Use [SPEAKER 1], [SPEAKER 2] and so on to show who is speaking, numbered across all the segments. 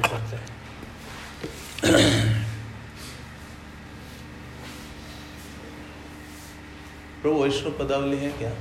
[SPEAKER 1] करते हैं। प्रभु वैष्णव पदावली है क्या?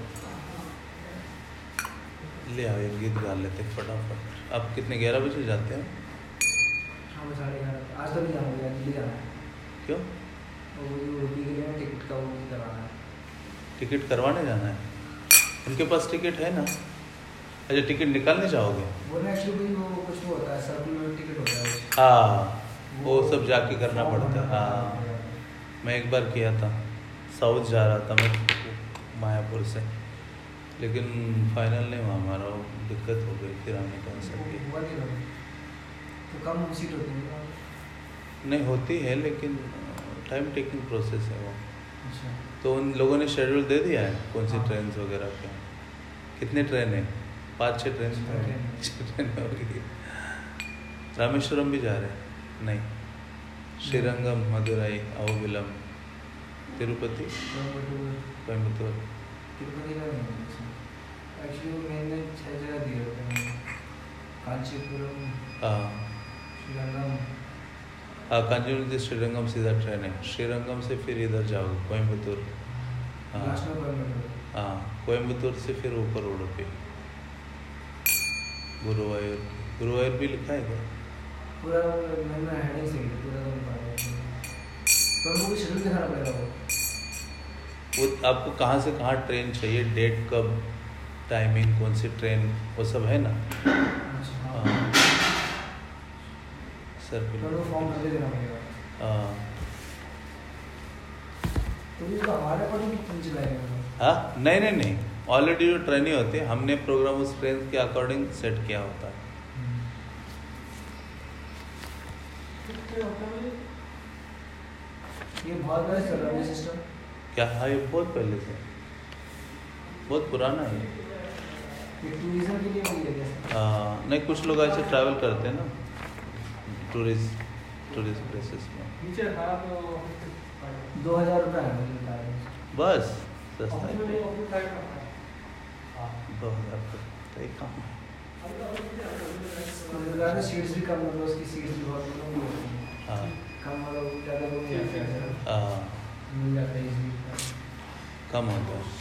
[SPEAKER 1] ले आओ, एक गीत गा लेते फटाफट। आप कितने 11 बजे जाते हैं?
[SPEAKER 2] हाँ 11:30। आज तो नहीं जाऊँगा, दिल्ली जाना है।
[SPEAKER 1] क्यों?
[SPEAKER 2] वो उड़पी के लिए टिकट का वो करवाना है।
[SPEAKER 1] टिकट करवाने जाना है? उनके पास टिकट है ना? अच्छा, टिकट निकालने जाओगे?
[SPEAKER 2] वो ना एक्चुअली वो कुछ होता है, सर्कुलर टिकट होता है।
[SPEAKER 1] हाँ, वो सब जाके करना पड़ता है। हाँ, मैं एक बार किया था, साउथ जा रहा था मैं मायापुर से, लेकिन फाइनल नहीं हुआ हमारा, दिक्कत हो गई, फिर हमने कैंसिल किया।
[SPEAKER 2] तो कम सीट होती है?
[SPEAKER 1] नहीं होती है, लेकिन टाइम टेकिंग प्रोसेस है वो।
[SPEAKER 2] अच्छा।
[SPEAKER 1] तो उन लोगों ने शेड्यूल दे दिया है कौन सी ट्रेन वगैरह के, कितने ट्रेन है? 5-6 ट्रेन होगी। रामेश्वरम भी जा रहे हैं? नहीं, श्रीरंगम, मदुरई, अहोबिलम, तिरुपति, कोयम्बतूर।
[SPEAKER 2] तिरुपति का नहीं एक्चुअली मैंने 6 जगह दिए होते हैं, कांचीपुरम, श्रीरंगम।
[SPEAKER 1] हाँ, कांचीपुरम से श्रीरंगम सीधा ट्रेन है, श्रीरंगम से फिर इधर जाओगे कोयम्बतूर। हाँ, कोयम्बतूर से फिर ऊपर उड़ुपी, गुरुवायूर भी लिखा है क्या?
[SPEAKER 2] पूरा मैंने हेडिंग से पूरा तो नहीं पढ़ा, पर मुझे शेड्यूल दिखाना पड़ेगा।
[SPEAKER 1] वो आपको कहाँ से कहाँ ट्रेन चाहिए, डेट कब, टाइमिंग, कौन सी ट्रेन, वो सब है ना? हाँ सर,
[SPEAKER 2] तो फॉर्म भर देना पड़ेगा।
[SPEAKER 1] हाँ,
[SPEAKER 2] तो ये हमारे पर नहीं चलाएगा?
[SPEAKER 1] हाँ, नहीं, ऑलरेडी जो ट्रेन ही होती है, हमने प्रोग्राम उस ट्रेन के अकॉर्डिंग सेट किया होता है।
[SPEAKER 2] ये बहुत बड़ा चल रहा है सिस्टम
[SPEAKER 1] क्या? हाँ, ये बहुत पहले से, बहुत पुराना है।
[SPEAKER 2] ये टूरिज्म के लिए भी है क्या?
[SPEAKER 1] नहीं, कुछ लोग ऐसे ट्रैवल करते हैं ना, टूरिस्ट प्लेसेस में।
[SPEAKER 2] 2000 रुपये है
[SPEAKER 1] बस, सस्ता है। 2000 तो एक काम है।
[SPEAKER 2] सीट्स भी कम, मतलब उसकी सीट्स भी बहुत कम होती हैं।
[SPEAKER 1] हाँ,
[SPEAKER 2] कम मतलब ज़्यादा लोग नहीं आते हैं, मिल जाता है इसलिए
[SPEAKER 1] कम होता है।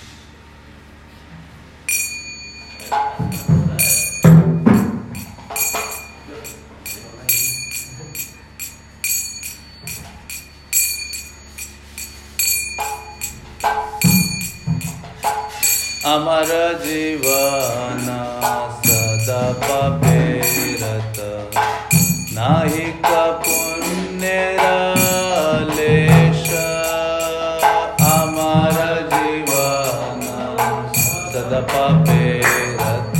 [SPEAKER 1] अमर जीवन सदा पपेरत, नाही का पुण्य लेश। अमर जीवन सदा पपेरत,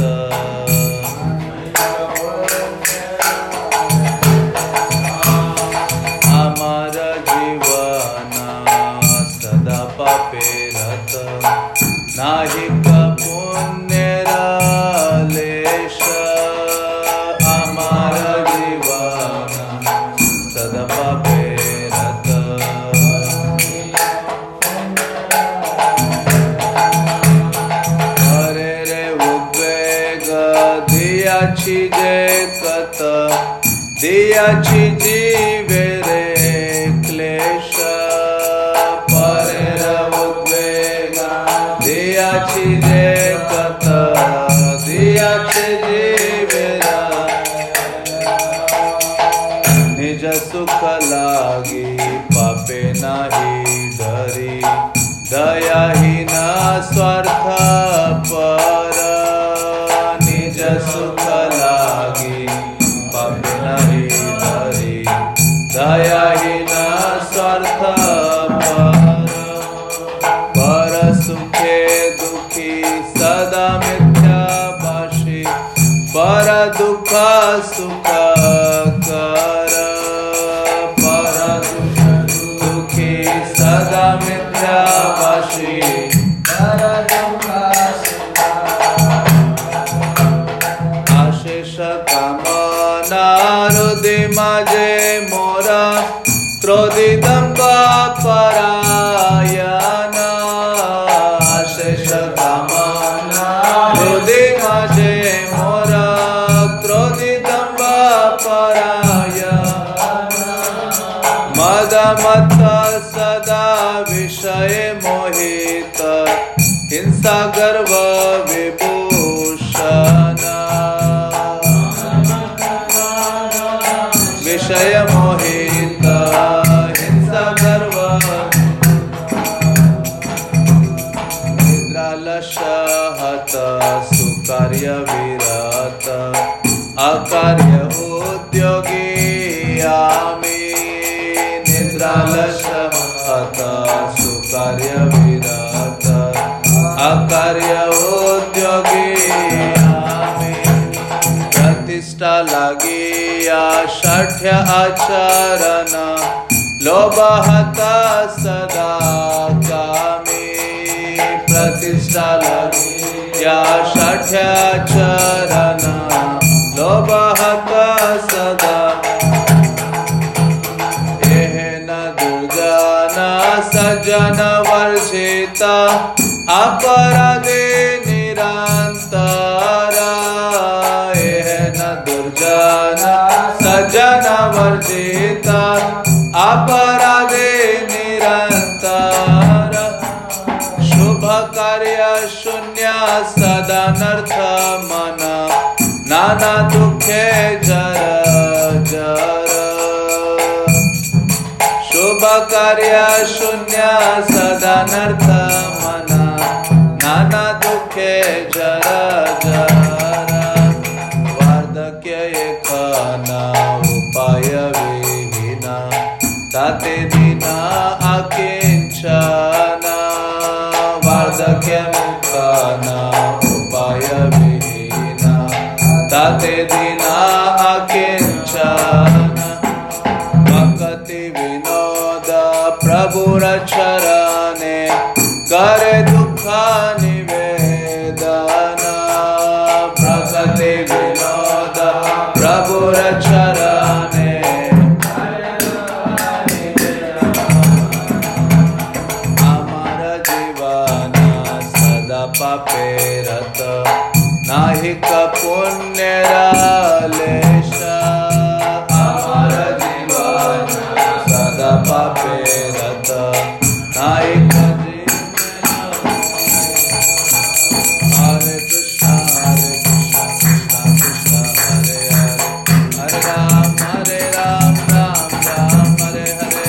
[SPEAKER 1] अमर जीवन सदा पपेरत, नाही का पुण्य लेश। अमर जीवन सदा पपेरत, हरे रे उद्वेग दियाची जे कत, दियाची जीवे रे क्लेश। परे रे उद्वेग दियाची जे कत, दियाची जीवेरा। निज सुख लागी पापे नाही डरी, दयाहीन स्वार्थ पर। निज सुख लागी पापे नाही डरी, दयाहीन स्वार्थ पर। पर सुखे दुखी सदा मिथ्या भाषी, पर दुख सुख कर। पर दुखी सदा मिथ्या भाषी, पर दुख सुख। आशेष कामना हृदय माझे मोरा, क्रोधितं परायण। आशेष कामना हृदय माझे मोरा, क्रोधितं परायण। भक्त सदा विषय मोहित हिंसा गर्व विभूषण विषय मोहित हिंसा गर्व निद्रालशहत सुकार्य विरत अकार्य उद्योगी आमी निद्रालशहत सुकार्य विरत अकार्य उद्योगी आमी प्रतिष्ठा लागिया षठ्य आचरण लोभहता सदा कामी प्रतिष्ठा लागिया षठ्य आचरण लोभहता सदा एहन दुर्जन सज्जन वर्जिता अपराधे निरंतर एहन दुर्जन सज्जन वर्जिता अपराधे निरंतर शुभ कार्य शून्य सदानर्थ मन नाना दुखे जर जर शुभ कार्य शून्य सदानर्थ मन नाना दुखे जर जर वार्धक्य एक उपाय विहीन ताते दिन अकिंचन वार्धक्य एक उपाय विहीन ताते दिन अकिंचन भक्ति विनोद प्रभुर चरणे करे दुख निवेदन भक्ति विनोद प्रभुर चरणे अमर जीवन सदा पापे रत नाहि पुण्य लेश अमर जीवन सदा पापे रत नाहि हरे कृष्ण कृष्ण कृष्ण हरे हरे हरे राम राम राम हरे हरे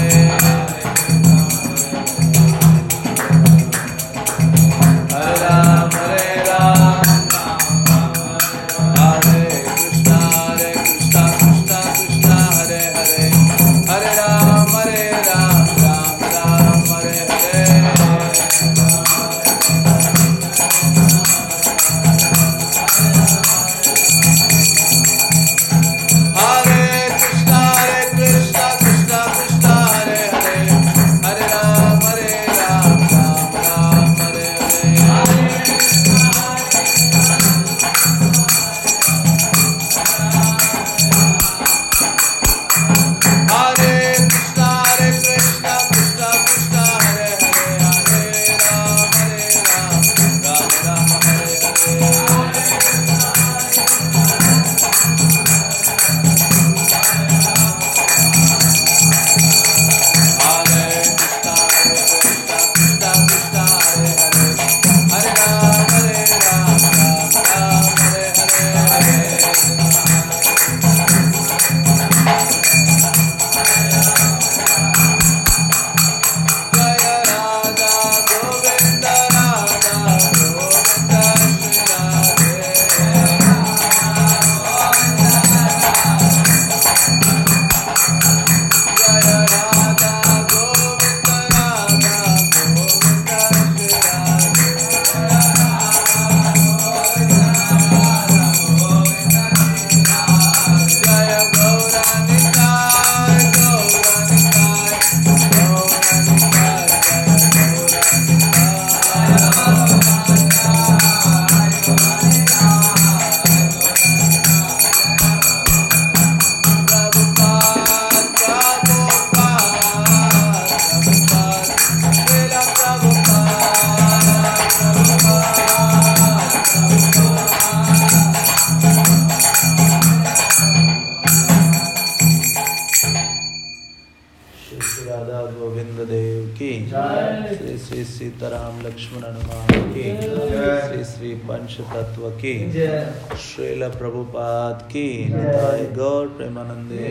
[SPEAKER 1] हरे राम हरे सीताराम लक्ष्मण हनुमान की, श्री श्री पंच तत्व की, श्रील प्रभुपाद की, निताय गौर प्रेमानंदे।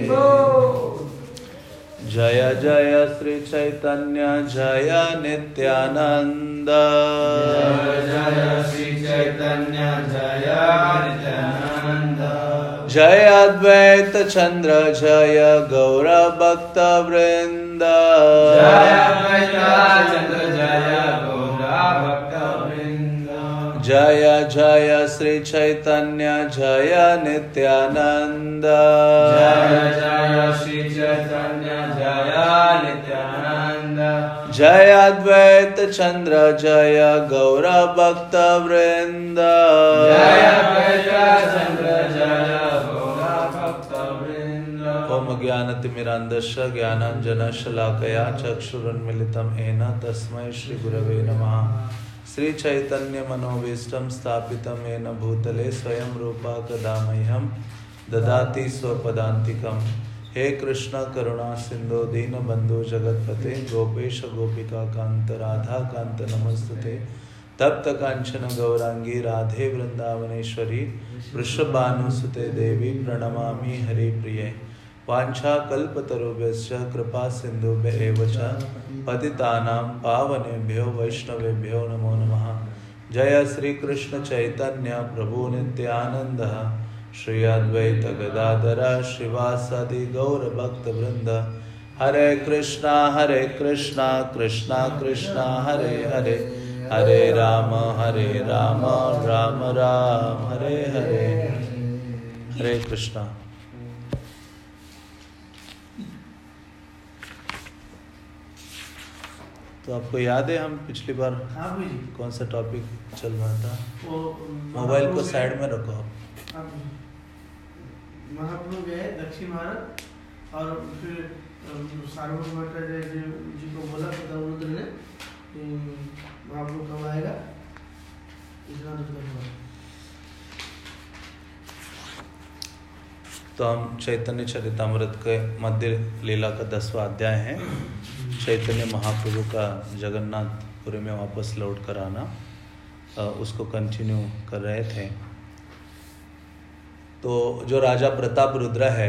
[SPEAKER 1] जय जय श्री चैतन्य जय नित्यानंद,
[SPEAKER 2] जय श्री चैतन्य जय नित्यानंद,
[SPEAKER 1] जय अद्वैत चंद्र जय गौर भक्त वृंद,
[SPEAKER 2] जय अद्वैत चंद्र जय गौर भक्त वृंद,
[SPEAKER 1] जय जय श्री चैतन्य जय नित्यानंद,
[SPEAKER 2] जय जय श्री चैतन्य जय नित्यानंद,
[SPEAKER 1] जय अद्वैत चंद्र जय गौर भक्त वृंद,
[SPEAKER 2] जय अद्वैत चंद्र जय गौर भक्त वृंद।
[SPEAKER 1] ओम ज्ञानतिमिरान्धस्य ज्ञानाञ्जनशलाकया चक्षुरुन्मीलितं येन तस्मै श्री गुरवे नमः। श्री चैतन्य मनोभीष्टं स्थापितं येन भूतले स्वयं रूपा कदा मह्यं ददाति स्वपदान्तिकम्। हे कृष्ण करुणा सिंधु दीनबंधु जगतपते गोपेश गोपिका कांत राधा कांत नमस्तुते। तप्त कांचन गौरांगी राधे वृंदावनेश्वरी वृषभानुसुते देवी प्रणमामि हरिप्रिये। वाञ्छाकल्पतरुभ्यश्च कृपा सिन्धुभ्येव च पतितानां पावनेभ्यो वैष्णवेभ्यो नमो नमः। जय श्री कृष्ण चैतन्य प्रभु नित्यानंद, श्री अद्वैत गदाधर श्रीवासादि गौर भक्त वृंद। हरे कृष्णा कृष्णा कृष्णा हरे हरे, हरे राम राम राम हरे हरे। हरे कृष्णा। तो आपको याद है हम पिछली बार कौन सा टॉपिक चल रहा था? मोबाइल को साइड में रखो।
[SPEAKER 3] महाप्रभु गए दक्षिण भारत और फिर सार्वभौम भट्टाचार्य जी को बोला प्रतापरुद्र ने महाप्रभु कब आएगा, इतना
[SPEAKER 1] तो हम चैतन्य चरितामृत के मध्य लीला का 10वां अध्याय है। चैतन्य महाप्रभु का जगन्नाथपुरी में वापस लौट कर आना, उसको कंटिन्यू कर रहे थे। तो जो राजा प्रतापरुद्र है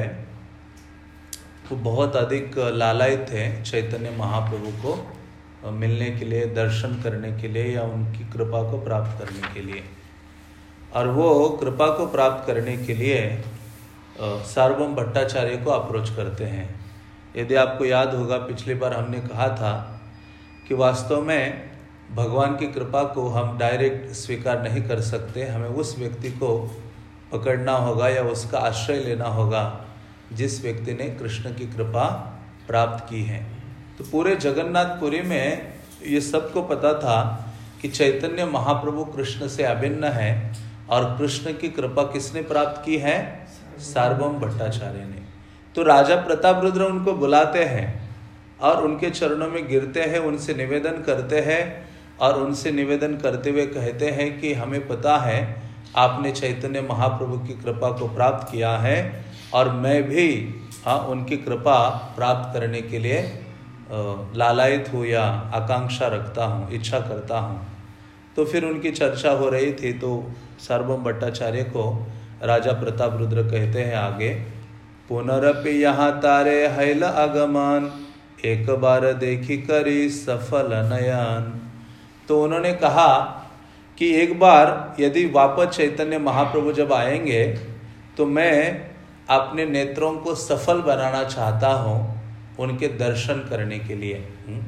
[SPEAKER 1] वो बहुत अधिक लालायित थे चैतन्य महाप्रभु को मिलने के लिए, दर्शन करने के लिए या उनकी कृपा को प्राप्त करने के लिए। और वो कृपा को प्राप्त करने के लिए सार्वभौम भट्टाचार्य को अप्रोच करते हैं। यदि आपको याद होगा पिछली बार हमने कहा था कि वास्तव में भगवान की कृपा को हम डायरेक्ट स्वीकार नहीं कर सकते, हमें उस व्यक्ति को पकड़ना होगा या उसका आश्रय लेना होगा जिस व्यक्ति ने कृष्ण की कृपा प्राप्त की है। तो पूरे जगन्नाथपुरी में ये सबको पता था कि चैतन्य महाप्रभु कृष्ण से अभिन्न है और कृष्ण की कृपा किसने प्राप्त की है? सार्वभौम भट्टाचार्य ने। तो राजा प्रतापरुद्र उनको बुलाते हैं और उनके चरणों में गिरते हैं, उनसे निवेदन करते हैं और उनसे निवेदन करते हुए कहते हैं कि हमें पता है आपने चैतन्य महाप्रभु की कृपा को प्राप्त किया है और मैं भी उनकी कृपा प्राप्त करने के लिए लालायित हूँ या आकांक्षा रखता हूँ, इच्छा करता हूँ। तो फिर उनकी चर्चा हो रही थी तो सार्वभौम भट्टाचार्य को राजा प्रतापरुद्र कहते हैं आगे, पुनरपि यहाँ तारे हैल आगमन, एक बार देखी करी सफल नयन। तो उन्होंने कहा कि एक बार यदि वापस चैतन्य महाप्रभु जब आएंगे तो मैं अपने नेत्रों को सफल बनाना चाहता हूँ उनके दर्शन करने के लिए।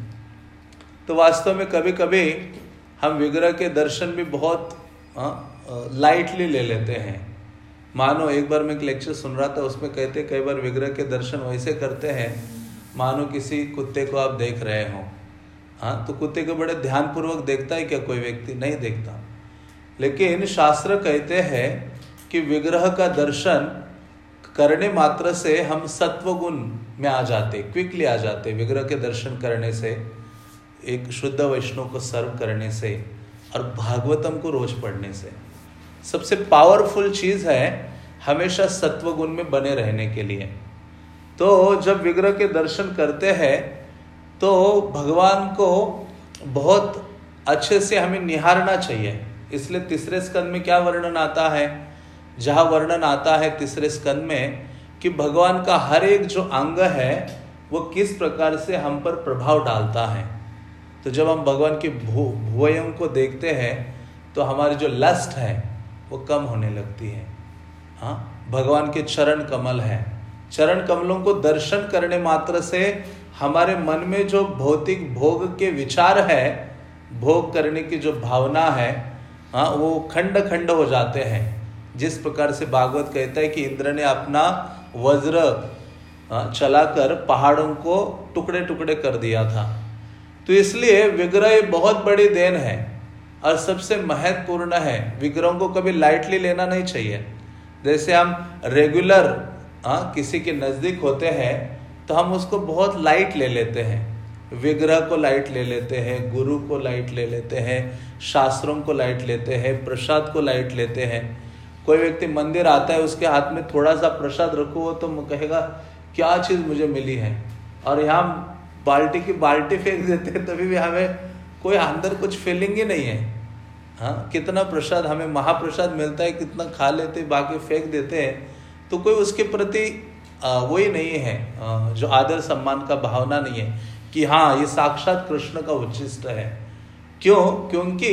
[SPEAKER 1] तो वास्तव में कभी कभी हम विग्रह के दर्शन भी बहुत लाइटली ले लेते हैं। मानो एक बार मैं एक लेक्चर सुन रहा था, उसमें कहते कई बार विग्रह के दर्शन वैसे करते हैं मानो किसी कुत्ते को आप देख रहे हो। तो कुत्ते को बड़े ध्यानपूर्वक देखता है क्या कोई व्यक्ति? नहीं देखता। लेकिन शास्त्र कहते हैं कि विग्रह का दर्शन करने मात्र से हम सत्वगुण में आ जाते, क्विकली आ जाते। विग्रह के दर्शन करने से, एक शुद्ध वैष्णव को सर्व करने से और भागवतम को रोज पढ़ने से सबसे पावरफुल चीज है हमेशा सत्वगुण में बने रहने के लिए। तो जब विग्रह के दर्शन करते हैं तो भगवान को बहुत अच्छे से हमें निहारना चाहिए। इसलिए तीसरे स्कंद में क्या वर्णन आता है, जहाँ वर्णन आता है तीसरे स्कंद में कि भगवान का हर एक जो अंग है वो किस प्रकार से हम पर प्रभाव डालता है। तो जब हम भगवान के भुवयों को देखते हैं तो हमारी जो लस्ट है वो कम होने लगती है। हाँ, भगवान के चरण कमल है, चरण कमलों को दर्शन करने मात्र से हमारे मन में जो भौतिक भोग के विचार है, भोग करने की जो भावना है, हाँ, वो खंड खंड हो जाते हैं। जिस प्रकार से भागवत कहता है कि इंद्र ने अपना वज्र चलाकर पहाड़ों को टुकड़े टुकड़े कर दिया था। तो इसलिए विग्रह बहुत बड़ी देन है और सबसे महत्वपूर्ण है। विग्रहों को कभी लाइटली लेना नहीं चाहिए। जैसे हम रेगुलर किसी के नजदीक होते हैं तो हम उसको बहुत लाइट ले लेते हैं, विग्रह को लाइट ले लेते हैं, गुरु को लाइट ले लेते हैं, शास्त्रों को लाइट लेते हैं, प्रसाद को लाइट लेते हैं। कोई व्यक्ति मंदिर आता है, उसके हाथ में थोड़ा सा प्रसाद रखो तो कहेगा क्या चीज मुझे मिली है, और यहाँ बाल्टी की बाल्टी फेंक देते हैं तभी भी हमें कोई अंदर कुछ फीलिंग ही नहीं है। हाँ, कितना प्रसाद हमें महाप्रसाद मिलता है, कितना खा लेते बाकी फेंक देते हैं, तो कोई उसके प्रति वही नहीं है, जो आदर सम्मान का भावना नहीं है कि हाँ ये साक्षात कृष्ण का उच्छिष्ट है। क्यों? क्योंकि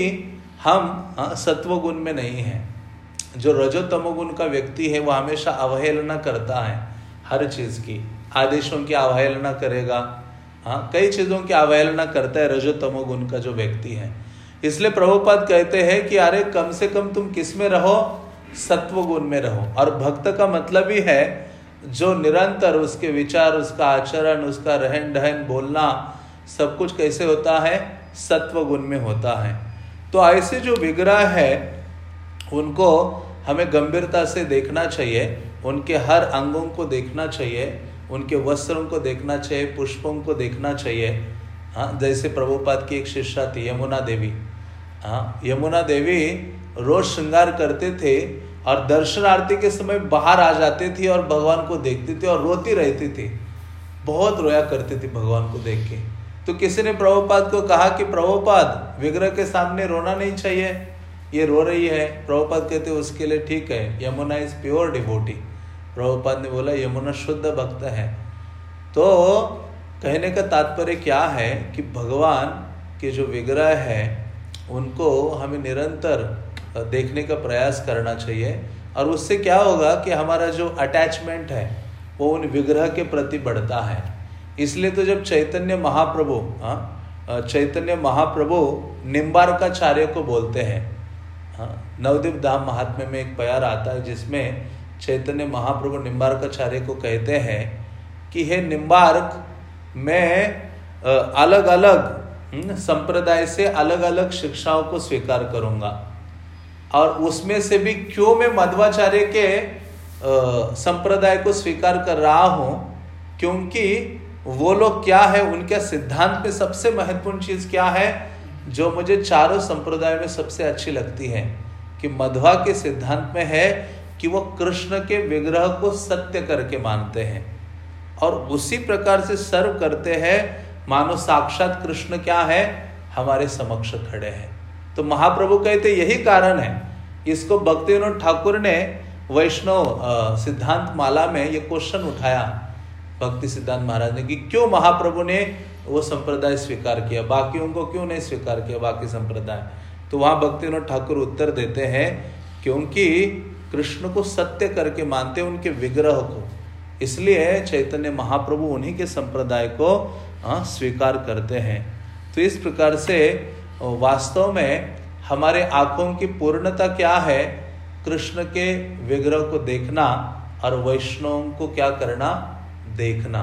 [SPEAKER 1] हम सत्व गुण में नहीं है। जो रजो तमोगुण का व्यक्ति है वो हमेशा अवहेलना करता है, हर चीज की, आदेशों की अवहेलना करेगा, हाँ, कई चीजों की अवहेलना करता है रजो तमोगुण का जो व्यक्ति है। इसलिए प्रभुपाद कहते हैं कि अरे कम से कम तुम किस में रहो, सत्व गुण में रहो। और भक्त का मतलब ही है जो निरंतर उसके विचार, उसका आचरण, उसका रहन दहन, बोलना, सब कुछ कैसे होता है, सत्व गुण में होता है। तो ऐसे जो विग्रह है उनको हमें गंभीरता से देखना चाहिए, उनके हर अंगों को देखना चाहिए, उनके वस्त्रों को देखना चाहिए, पुष्पों को देखना चाहिए। हाँ, जैसे प्रभुपाद की एक शिष्या थी यमुना देवी। हाँ, यमुना देवी रोज श्रृंगार करते थे और दर्शन आरती के समय बाहर आ जाती थी और भगवान को देखती थी और रोती रहती थी, बहुत रोया करती थी भगवान को देख के। तो किसी ने प्रभुपाद को कहा कि प्रभुपाद विग्रह के सामने रोना नहीं चाहिए, ये रो रही है। प्रभुपाद कहते उसके लिए ठीक है, Yamuna is pure devotee. Prabhupada ने बोला यमुना शुद्ध भक्त है। तो कहने का तात्पर्य क्या है कि भगवान के जो विग्रह है उनको हमें निरंतर देखने का प्रयास करना चाहिए, और उससे क्या होगा कि हमारा जो अटैचमेंट है वो उन विग्रह के प्रति बढ़ता है। इसलिए तो जब चैतन्य महाप्रभु निम्बार्काचार्य को बोलते हैं, नवद्वीप धाम महात्म्य में एक प्यार आता है जिसमें चैतन्य महाप्रभु निम्बार्काचार्य को कहते हैं कि हे निम्बार्क, मैं अलग अलग संप्रदाय से अलग अलग शिक्षाओं को स्वीकार करूंगा, और उसमें से भी क्यों मैं मध्वाचार्य के संप्रदाय को स्वीकार कर रहा हूं, क्योंकि वो लोग क्या है, उनके सिद्धांत में सबसे महत्वपूर्ण चीज क्या है जो मुझे चारों संप्रदायों में सबसे अच्छी लगती है कि मध्वा के सिद्धांत में है कि वो कृष्ण के विग्रह को सत्य करके मानते हैं और उसी प्रकार से सर्व करते हैं मानो साक्षात कृष्ण क्या है, हमारे समक्ष खड़े हैं। तो महाप्रभु कहते यही कारण है। इसको भक्तिविनोद ठाकुर ने वैष्णव सिद्धांत माला में ये क्वेश्चन उठाया भक्ति सिद्धांत महाराज ने कि क्यों महाप्रभु ने वो संप्रदाय स्वीकार किया, बाकियों को क्यों नहीं स्वीकार किया बाकी संप्रदाय। तो वहां भक्तिविनोद ठाकुर उत्तर देते हैं क्योंकि कृष्ण को सत्य करके मानते उनके विग्रह को, इसलिए चैतन्य महाप्रभु उन्हीं के संप्रदाय को स्वीकार करते हैं। तो इस प्रकार से वास्तव में हमारे आंखों की पूर्णता क्या है, कृष्ण के विग्रह को देखना और वैष्णवों को क्या करना, देखना।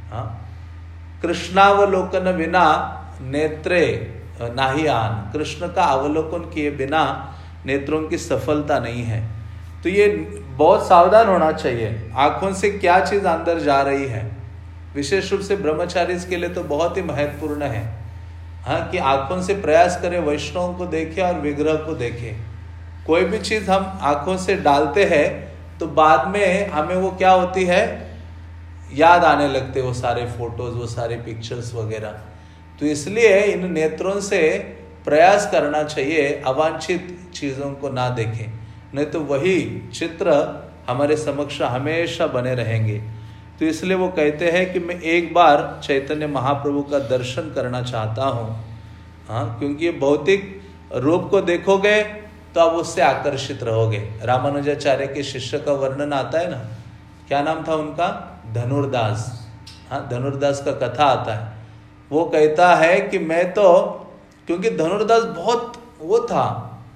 [SPEAKER 1] कृष्णावलोकन बिना नेत्रे नाही आन, कृष्ण का अवलोकन किए बिना नेत्रों की सफलता नहीं है। तो ये बहुत सावधान होना चाहिए, आंखों से क्या चीज अंदर जा रही है। विशेष रूप से ब्रह्मचारी के लिए तो बहुत ही महत्वपूर्ण है कि आंखों से प्रयास करें, वैष्णवों को देखें और विग्रह को देखें। कोई भी चीज हम आंखों से डालते हैं तो बाद में हमें वो क्या होती है, याद आने लगते वो सारे फोटोज, वो सारे पिक्चर्स वगैरह। तो इसलिए इन नेत्रों से प्रयास करना चाहिए अवांछित चीजों को ना देखें, नहीं तो वही चित्र हमारे समक्ष हमेशा बने रहेंगे। तो इसलिए वो कहते हैं कि मैं एक बार चैतन्य महाप्रभु का दर्शन करना चाहता हूँ। हाँ, क्योंकि ये भौतिक रूप को देखोगे तो आप उससे आकर्षित रहोगे। रामानुजाचार्य के शिष्य का वर्णन आता है ना, क्या नाम था उनका? धनुर्दास। हाँ, धनुर्दास का कथा आता है। वो कहता है कि मैं तो, क्योंकि धनुर्दास बहुत वो था,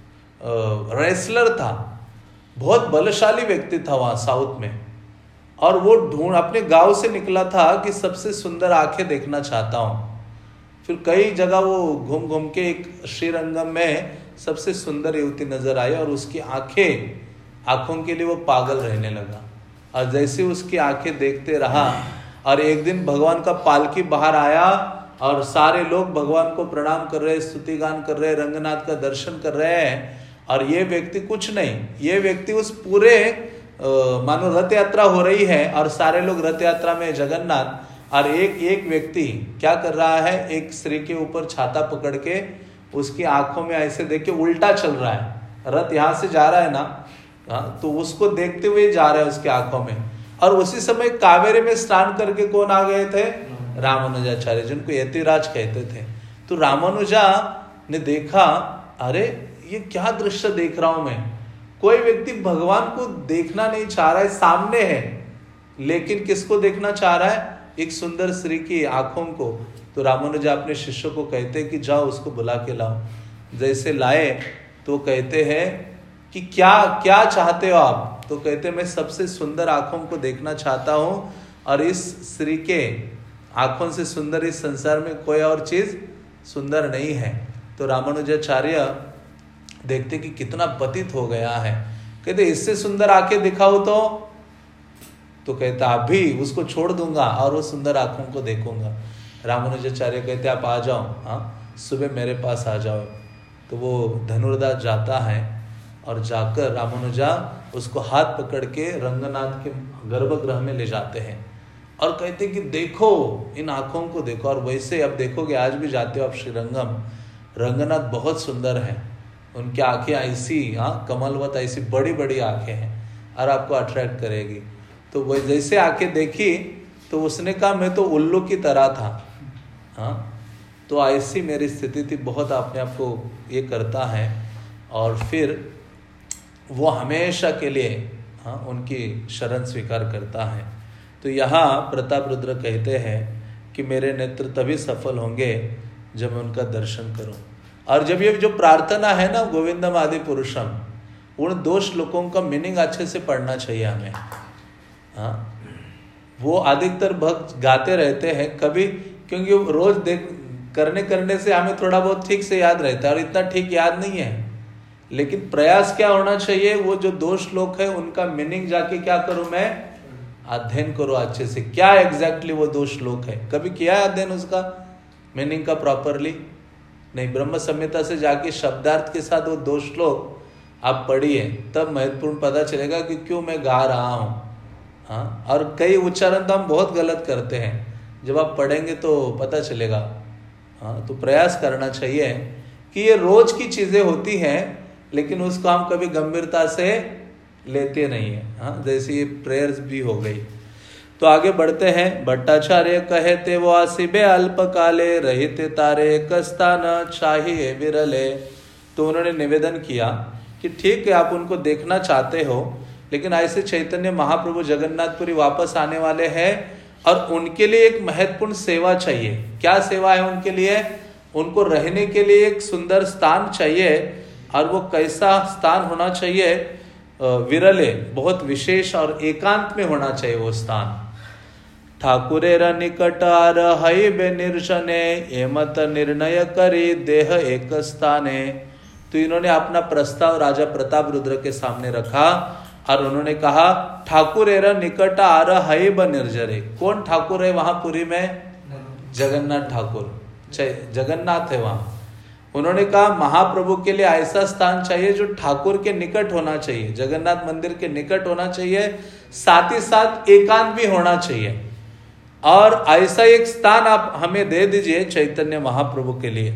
[SPEAKER 1] रेसलर था, बहुत बलशाली व्यक्ति था वहाँ साउथ में, और वो अपने गांव से निकला था कि सबसे सुंदर आंखें देखना चाहता हूँ। फिर कई जगह वो घूम घूम के एक श्रीरंगम में सबसे सुंदर युवती नजर आई और उसकी आंखों के लिए वो पागल रहने लगा। और जैसे उसकी आंखें देखते रहा, और एक दिन भगवान का पालकी बाहर आया और सारे लोग भगवान को प्रणाम कर रहे, स्तुति गान कर रहे, रंगनाथ का दर्शन कर रहे हैं, और ये व्यक्ति कुछ नहीं, ये व्यक्ति उस पूरे मानो रथ यात्रा हो रही है और सारे लोग रथ यात्रा में जगन्नाथ, और एक व्यक्ति क्या कर रहा है, एक स्त्री के ऊपर छाता पकड़ के उसकी आंखों में ऐसे देख के उल्टा चल रहा है। रथ यहाँ से जा रहा है ना, तो उसको देखते हुए जा रहा है उसकी आंखों में। और उसी समय कावेरी में स्नान करके कौन आ गए थे? रामानुजाचार्य, जिनको यतिराज कहते थे। तो रामानुजा ने देखा, अरे ये क्या दृश्य देख रहा हूं मैं, कोई व्यक्ति भगवान को देखना नहीं चाह रहा है, सामने है, लेकिन किसको देखना चाह रहा है? एक सुंदर स्त्री की आंखों को। तो रामानुजा अपने शिष्य को कहते हैं कि जाओ उसको बुला के लाओ। जैसे लाए तो कहते हैं कि क्या चाहते हो आप? तो कहते हैं मैं सबसे सुंदर आंखों को देखना चाहता हूँ, और इस स्त्री के आंखों से सुंदर इस संसार में कोई और चीज सुंदर नहीं है। तो रामानुजाचार्य देखते कि कितना पतित हो गया है, कहते इससे सुंदर आंखें दिखाओ तो कहता अभी उसको छोड़ दूंगा और वो सुंदर आंखों को देखूंगा। रामानुजाचार्य कहते आप आ जाओ, हाँ सुबह मेरे पास आ जाओ। तो वो धनुर्दास जाता है और जाकर रामानुजा उसको हाथ पकड़ के रंगनाथ के गर्भगृह में ले जाते हैं और कहते कि देखो इन आंखों को देखो। और वैसे अब देखोगे, आज भी जाते हो आप श्रीरंगम, रंगनाथ बहुत सुंदर हैं, उनकी आंखें ऐसी कमलवत ऐसी बड़ी बड़ी आंखें हैं और आपको अट्रैक्ट करेगी। तो वह जैसे आंखें देखी तो उसने कहा मैं तो उल्लू की तरह था। तो ऐसी मेरी स्थिति थी, बहुत अपने आप को ये करता है। और फिर वो हमेशा के लिए उनकी शरण स्वीकार करता है। तो यहाँ प्रताप रुद्र कहते हैं कि मेरे नेत्र तभी सफल होंगे जब मैं उनका दर्शन करूं। और जब ये जो प्रार्थना है ना, गोविंदम आदि पुरुषम, उन 2 श्लोकों का मीनिंग अच्छे से पढ़ना चाहिए हमें। वो अधिकतर भक्त गाते रहते हैं कभी, क्योंकि रोज करने से हमें थोड़ा बहुत ठीक से याद रहता है और इतना ठीक याद नहीं है। लेकिन प्रयास क्या होना चाहिए, वो जो 2 श्लोक है उनका मीनिंग जाके क्या करूं मैं, अध्ययन करो अच्छे से, क्या एग्जैक्टली वो 2 श्लोक है। कभी किया है अध्ययन उसका मीनिंग का प्रॉपरली? नहीं। ब्रह्म संहिता से जाके शब्दार्थ के साथ वो 2 श्लोक आप पढ़िए, तब महत्वपूर्ण पता चलेगा कि क्यों मैं गा रहा हूँ। और कई उच्चारण तो हम बहुत गलत करते हैं, जब आप पढ़ेंगे तो पता चलेगा। तो प्रयास करना चाहिए कि ये रोज की चीजें होती हैं, लेकिन उसको हम कभी गंभीरता से लेते नहीं है। जैसे ये प्रेयर्स भी हो गई। तो आगे बढ़ते हैं। भट्टाचार्य कहते वो आसिबे अल्पकाले रहते तारे कस्तान चाहिए विरले। तो उन्होंने निवेदन किया कि ठीक है आप उनको देखना चाहते हो, लेकिन ऐसे चैतन्य महाप्रभु जगन्नाथपुरी वापस आने वाले हैं और उनके लिए एक महत्वपूर्ण सेवा चाहिए। क्या सेवा है उनके लिए? उनको रहने के लिए एक सुंदर स्थान चाहिए। और वो कैसा स्थान होना चाहिए? विरले, बहुत विशेष और एकांत में होना चाहिए वो स्थान। ठाकुरेर निकट आर हई बे निर्जने एमत निर्णय करी देह एक स्थाने। तो इन्होंने अपना प्रस्ताव राजा प्रताप रुद्र के सामने रखा और उन्होंने कहा ठाकुरेर निकट आर हई ब निर्जरे। कौन ठाकुर है वहां पुरी में? जगन्नाथ ठाकुर, जगन्नाथ है वहां। उन्होंने कहा महाप्रभु के लिए ऐसा स्थान चाहिए जो ठाकुर के निकट होना चाहिए, जगन्नाथ मंदिर के निकट होना चाहिए, साथ ही साथ एकांत भी होना चाहिए। और ऐसा एक स्थान आप हमें दे दीजिए चैतन्य महाप्रभु के लिए।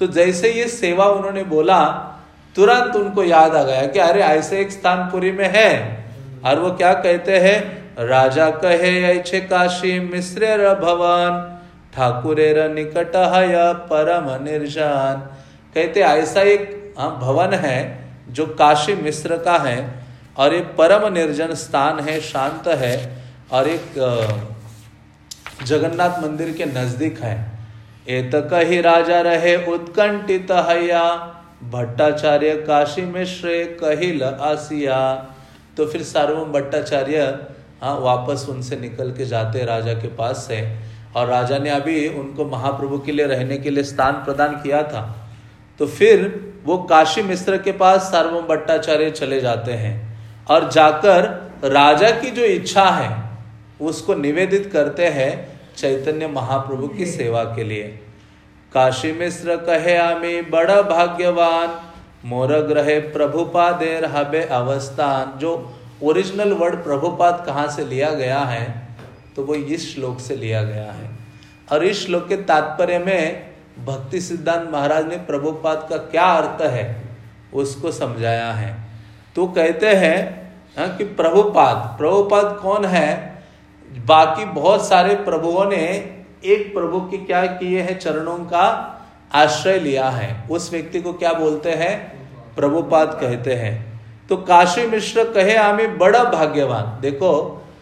[SPEAKER 1] तो जैसे ये सेवा उन्होंने बोला, तुरंत उनको याद आ गया कि अरे ऐसे एक स्थान पुरी में है। और वो क्या कहते हैं, राजा कहे ऐछे काशी मिश्रेर भवन, ठाकुरेर निकट हय परम निर्जन। कहते ऐसा एक भवन है जो काशी मिश्र का है और एक परम निर्जन स्थान है, शांत है, और एक जगन्नाथ मंदिर के नजदीक है। एतक ही राजा रहे उत्कंठित हया, भट्टाचार्य काशी मिश्रे कहिल आसिया। तो फिर सार्वभौम भट्टाचार्य वापस उनसे निकल के जाते राजा के पास से, और राजा ने अभी उनको महाप्रभु के लिए रहने के लिए स्थान प्रदान किया था। तो फिर वो काशी मिश्र के पास सार्वभौम भट्टाचार्य चले जाते हैं और जाकर राजा की जो इच्छा है उसको निवेदित करते हैं चैतन्य महाप्रभु की सेवा के लिए। काशी मिश्र कहे आमी बड़ा भाग्यवान, मोर ग्रहे प्रभुपादेर हबे अवस्थान। जो ओरिजिनल वर्ड प्रभुपाद कहाँ से लिया गया है, तो वो इस श्लोक से लिया गया है। और इस श्लोक के तात्पर्य में भक्ति सिद्धांत महाराज ने प्रभुपाद का क्या अर्थ है उसको समझाया है। तो कहते हैं कि प्रभुपाद कौन है, बाकी बहुत सारे प्रभुओं ने एक प्रभु के क्या किए हैं, चरणों का आश्रय लिया है, उस व्यक्ति को क्या बोलते हैं, प्रभुपाद कहते हैं। तो काशी मिश्र कहे आमी बड़ा भाग्यवान। देखो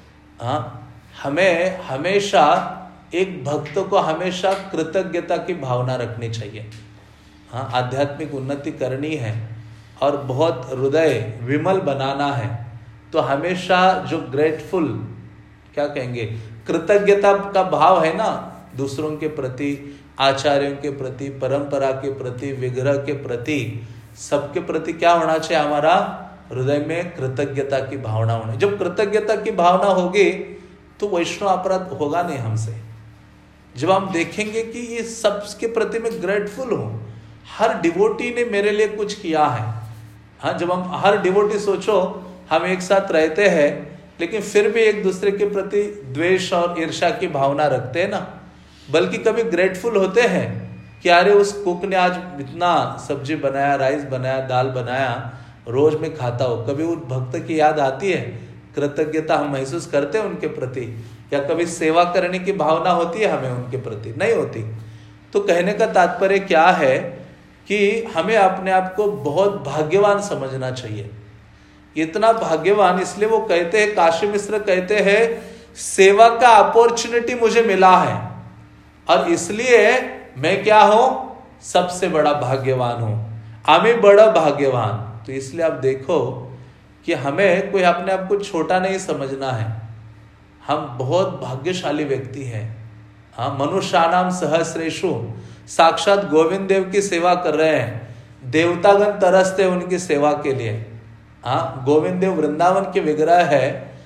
[SPEAKER 1] हमें हमेशा एक भक्त को हमेशा कृतज्ञता की भावना रखनी चाहिए। आध्यात्मिक उन्नति करनी है और बहुत हृदय विमल बनाना है, तो हमेशा जो ग्रेटफुल क्या कहेंगे, कृतज्ञता का भाव है ना, दूसरों के प्रति, आचार्यों के प्रति, परंपरा के प्रति, विग्रह के प्रति, सबके प्रति क्या होना चाहिए, हमारा हृदय में कृतज्ञता की भावना होनी। जब कृतज्ञता की भावना होगी तो वैष्णव अपराध होगा नहीं हमसे। जब हम देखेंगे कि ये सबके प्रति मैं ग्रेटफुल हूँ, हर डिवोटी ने मेरे लिए कुछ किया है। जब हम हर डिवोटी, सोचो हम एक साथ रहते हैं लेकिन फिर भी एक दूसरे के प्रति द्वेष और ईर्ष्या की भावना रखते हैं ना, बल्कि कभी ग्रेटफुल होते हैं कि अरे उस कुक ने आज इतना सब्जी बनाया, राइस बनाया, दाल बनाया, रोज में खाता हो। कभी उस भक्त की याद आती है, कृतज्ञता हम महसूस करते हैं उनके प्रति, या कभी सेवा करने की भावना होती है हमें उनके प्रति, नहीं होती। तो कहने का तात्पर्य क्या है कि हमें अपने आप को बहुत भाग्यवान समझना चाहिए। इतना भाग्यवान इसलिए वो कहते हैं, काशी मिश्र कहते हैं, सेवा का अपॉर्चुनिटी मुझे मिला है और इसलिए मैं क्या हूं, सबसे बड़ा भाग्यवान हूं, आमी बड़ा भाग्यवान। तो इसलिए आप देखो कि हमें कोई अपने आप को छोटा नहीं समझना है, हम बहुत भाग्यशाली व्यक्ति हैं। मनुष्यानाम सहस्रेषु, साक्षात गोविंद देव की सेवा कर रहे हैं, देवतागण तरसते उनकी सेवा के लिए। गोविंद देव वृंदावन के विग्रह है,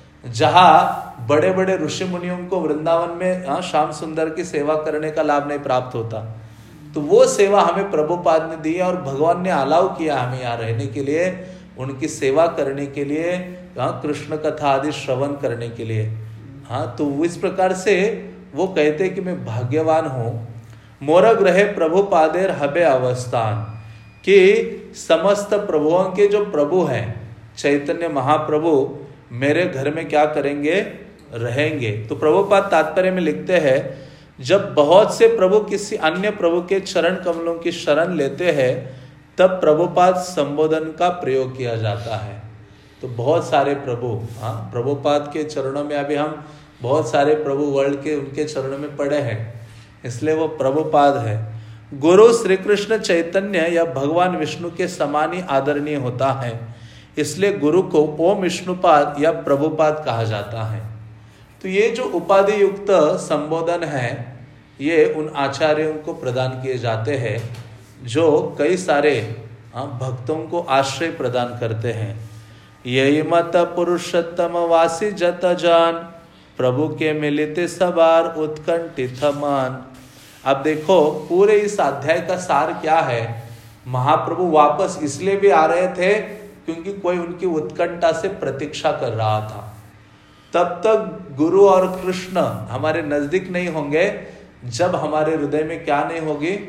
[SPEAKER 1] जहां बड़े बड़े ऋषि मुनियों को वृंदावन में श्याम सुंदर की सेवा करने का लाभ नहीं प्राप्त होता। तो वो सेवा हमें प्रभुपाद ने दी और भगवान ने अलाउ किया हमें यहाँ रहने के लिए, उनकी सेवा करने के लिए, कृष्ण कथा आदि श्रवण करने के लिए। तो इस प्रकार से वो कहते कि मैं भाग्यवान हूं। मोर ग्रहे प्रभुपादेर हबे अवस्थान, कि समस्त प्रभुओं के जो प्रभु हैं, चैतन्य महाप्रभु मेरे घर में क्या करेंगे, रहेंगे। तो प्रभुपाद तात्पर्य में लिखते हैं, जब बहुत से प्रभु किसी अन्य प्रभु के चरण कमलों की शरण लेते हैं तब प्रभुपाद संबोधन का प्रयोग किया जाता है। तो बहुत सारे प्रभु, प्रभुपाद के चरणों में अभी हम बहुत सारे प्रभु वर्ल्ड के उनके चरणों में पड़े हैं, इसलिए वो प्रभुपाद है। गुरु श्री कृष्ण चैतन्य या भगवान विष्णु के समान ही आदरणीय होता है, इसलिए गुरु को ओम विष्णुपाद या प्रभुपाद कहा जाता है। तो ये जो उपाधि युक्त संबोधन है, ये उन आचार्यों को प्रदान किए जाते हैं जो कई सारे भक्तों को आश्रय प्रदान करते हैं। यही मत पुरुषोत्तम वासी जत जान, प्रभु के मिलित सवार उत्कंठित मान। अब देखो पूरे इस अध्याय का सार क्या है। महाप्रभु वापस इसलिए भी आ रहे थे क्योंकि कोई उनकी उत्कंठा से प्रतीक्षा कर रहा था। तब तक गुरु और कृष्ण हमारे नजदीक नहीं होंगे जब हमारे हृदय में क्या नहीं होगी,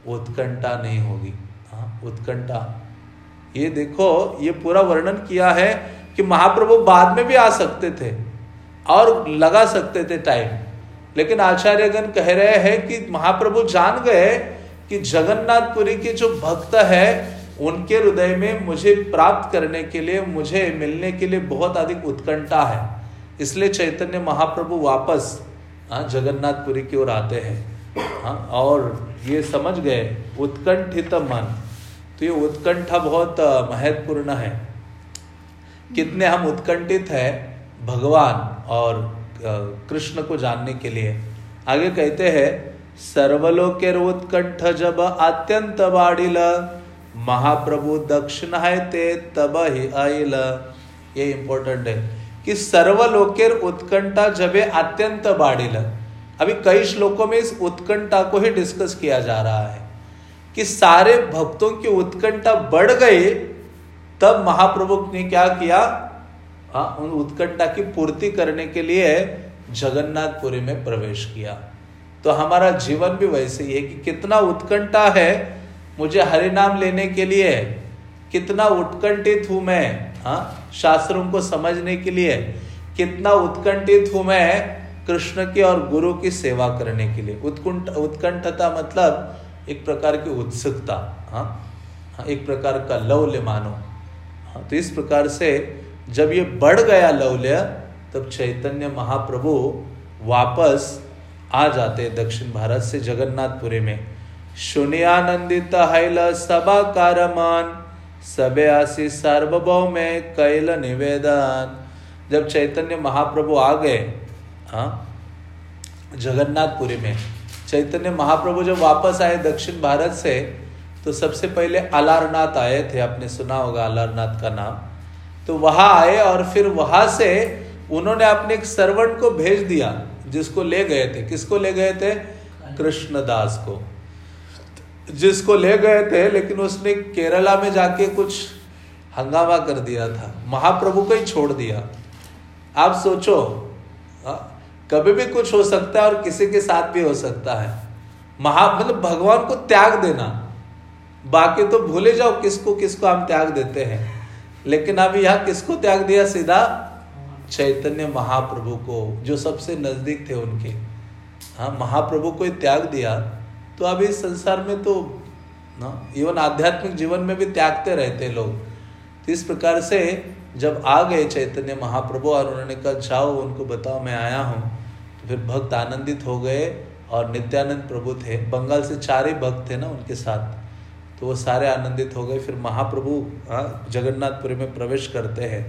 [SPEAKER 1] उत्कंठा नहीं होगी। हाँ, उत्कंठा, ये देखो ये पूरा वर्णन किया है कि महाप्रभु बाद में भी आ सकते थे और लगा सकते थे टाइम, लेकिन आचार्यगण कह रहे हैं कि महाप्रभु जान गए कि जगन्नाथपुरी के जो भक्त है उनके हृदय में मुझे प्राप्त करने के लिए, मुझे मिलने के लिए बहुत अधिक उत्कंठा है, इसलिए चैतन्य महाप्रभु वापस जगन्नाथपुरी की ओर आते हैं। और ये समझ गए उत्कंठित मन, तो ये उत्कंठा बहुत महत्वपूर्ण है। कितने हम उत्कंठित हैं भगवान और कृष्ण को जानने के लिए। आगे कहते हैं सर्वलोकेर उत्कंठ जब अत्यंत बाढ़िल, महाप्रभु दक्षिण है ते तब ही आइल। ये इंपॉर्टेंट है कि सर्वलोकेर उत्कंठा जब अत्यंत बाढ़िल। अभी कई श्लोकों में इस उत्कंठा को ही डिस्कस किया जा रहा है कि सारे भक्तों की उत्कंठा बढ़ गई, तब महाप्रभु ने क्या किया, उन उत्कंठा की पूर्ति करने के लिए जगन्नाथपुरी में प्रवेश किया। तो हमारा जीवन भी वैसे ही है कि कितना उत्कंठा है मुझे हरि नाम लेने के लिए, कितना उत्कंठित हूं मैं शास्त्रों को समझने के लिए, कितना उत्कंठित हूं मैं कृष्ण की और गुरु की सेवा करने के लिए। उत्कंठता मतलब एक प्रकार की उत्सुकता, एक प्रकार का लौल्य मानो। तो इस प्रकार से जब ये बढ़ गया लौल्य, तब चैतन्य महाप्रभु वापस आ जाते दक्षिण भारत से जगन्नाथपुरी में। शून्यानंदित हैल सभा कारमान, सबे आसी सार्वभौम में कैल निवेदन। जब चैतन्य महाप्रभु आ गए जगन्नाथपुरी में, चैतन्य महाप्रभु जब वापस आए दक्षिण भारत से, तो सबसे पहले अलारनाथ आए थे, आपने सुना होगा अलारनाथ का नाम। तो वहां आए और फिर वहां से उन्होंने अपने एक सर्वेंट को भेज दिया जिसको ले गए थे। किसको ले गए थे? कृष्णदास को, जिसको ले गए थे, लेकिन उसने केरला में जाके कुछ हंगामा कर दिया था, महाप्रभु को ही छोड़ दिया। आप सोचो कभी भी कुछ हो सकता है और किसी के साथ भी हो सकता है। मतलब भगवान को त्याग देना, बाकी तो भूले जाओ किसको किसको हम त्याग देते हैं, लेकिन अभी यहाँ किसको त्याग दिया? सीधा चैतन्य महाप्रभु को, जो सबसे नजदीक थे उनके। महाप्रभु को ही त्याग दिया। तो अभी इस संसार में तो इवन आध्यात्मिक जीवन में भी त्यागते रहते लोग। तो इस प्रकार से जब आ गए चैतन्य महाप्रभु और उन्होंने कहा जाओ उनको बताओ मैं आया हूँ, तो फिर भक्त आनंदित हो गए। और नित्यानंद प्रभु थे, बंगाल से 4 ही भक्त थे ना उनके साथ, तो वो सारे आनंदित हो गए। फिर महाप्रभु जगन्नाथपुरी में प्रवेश करते हैं।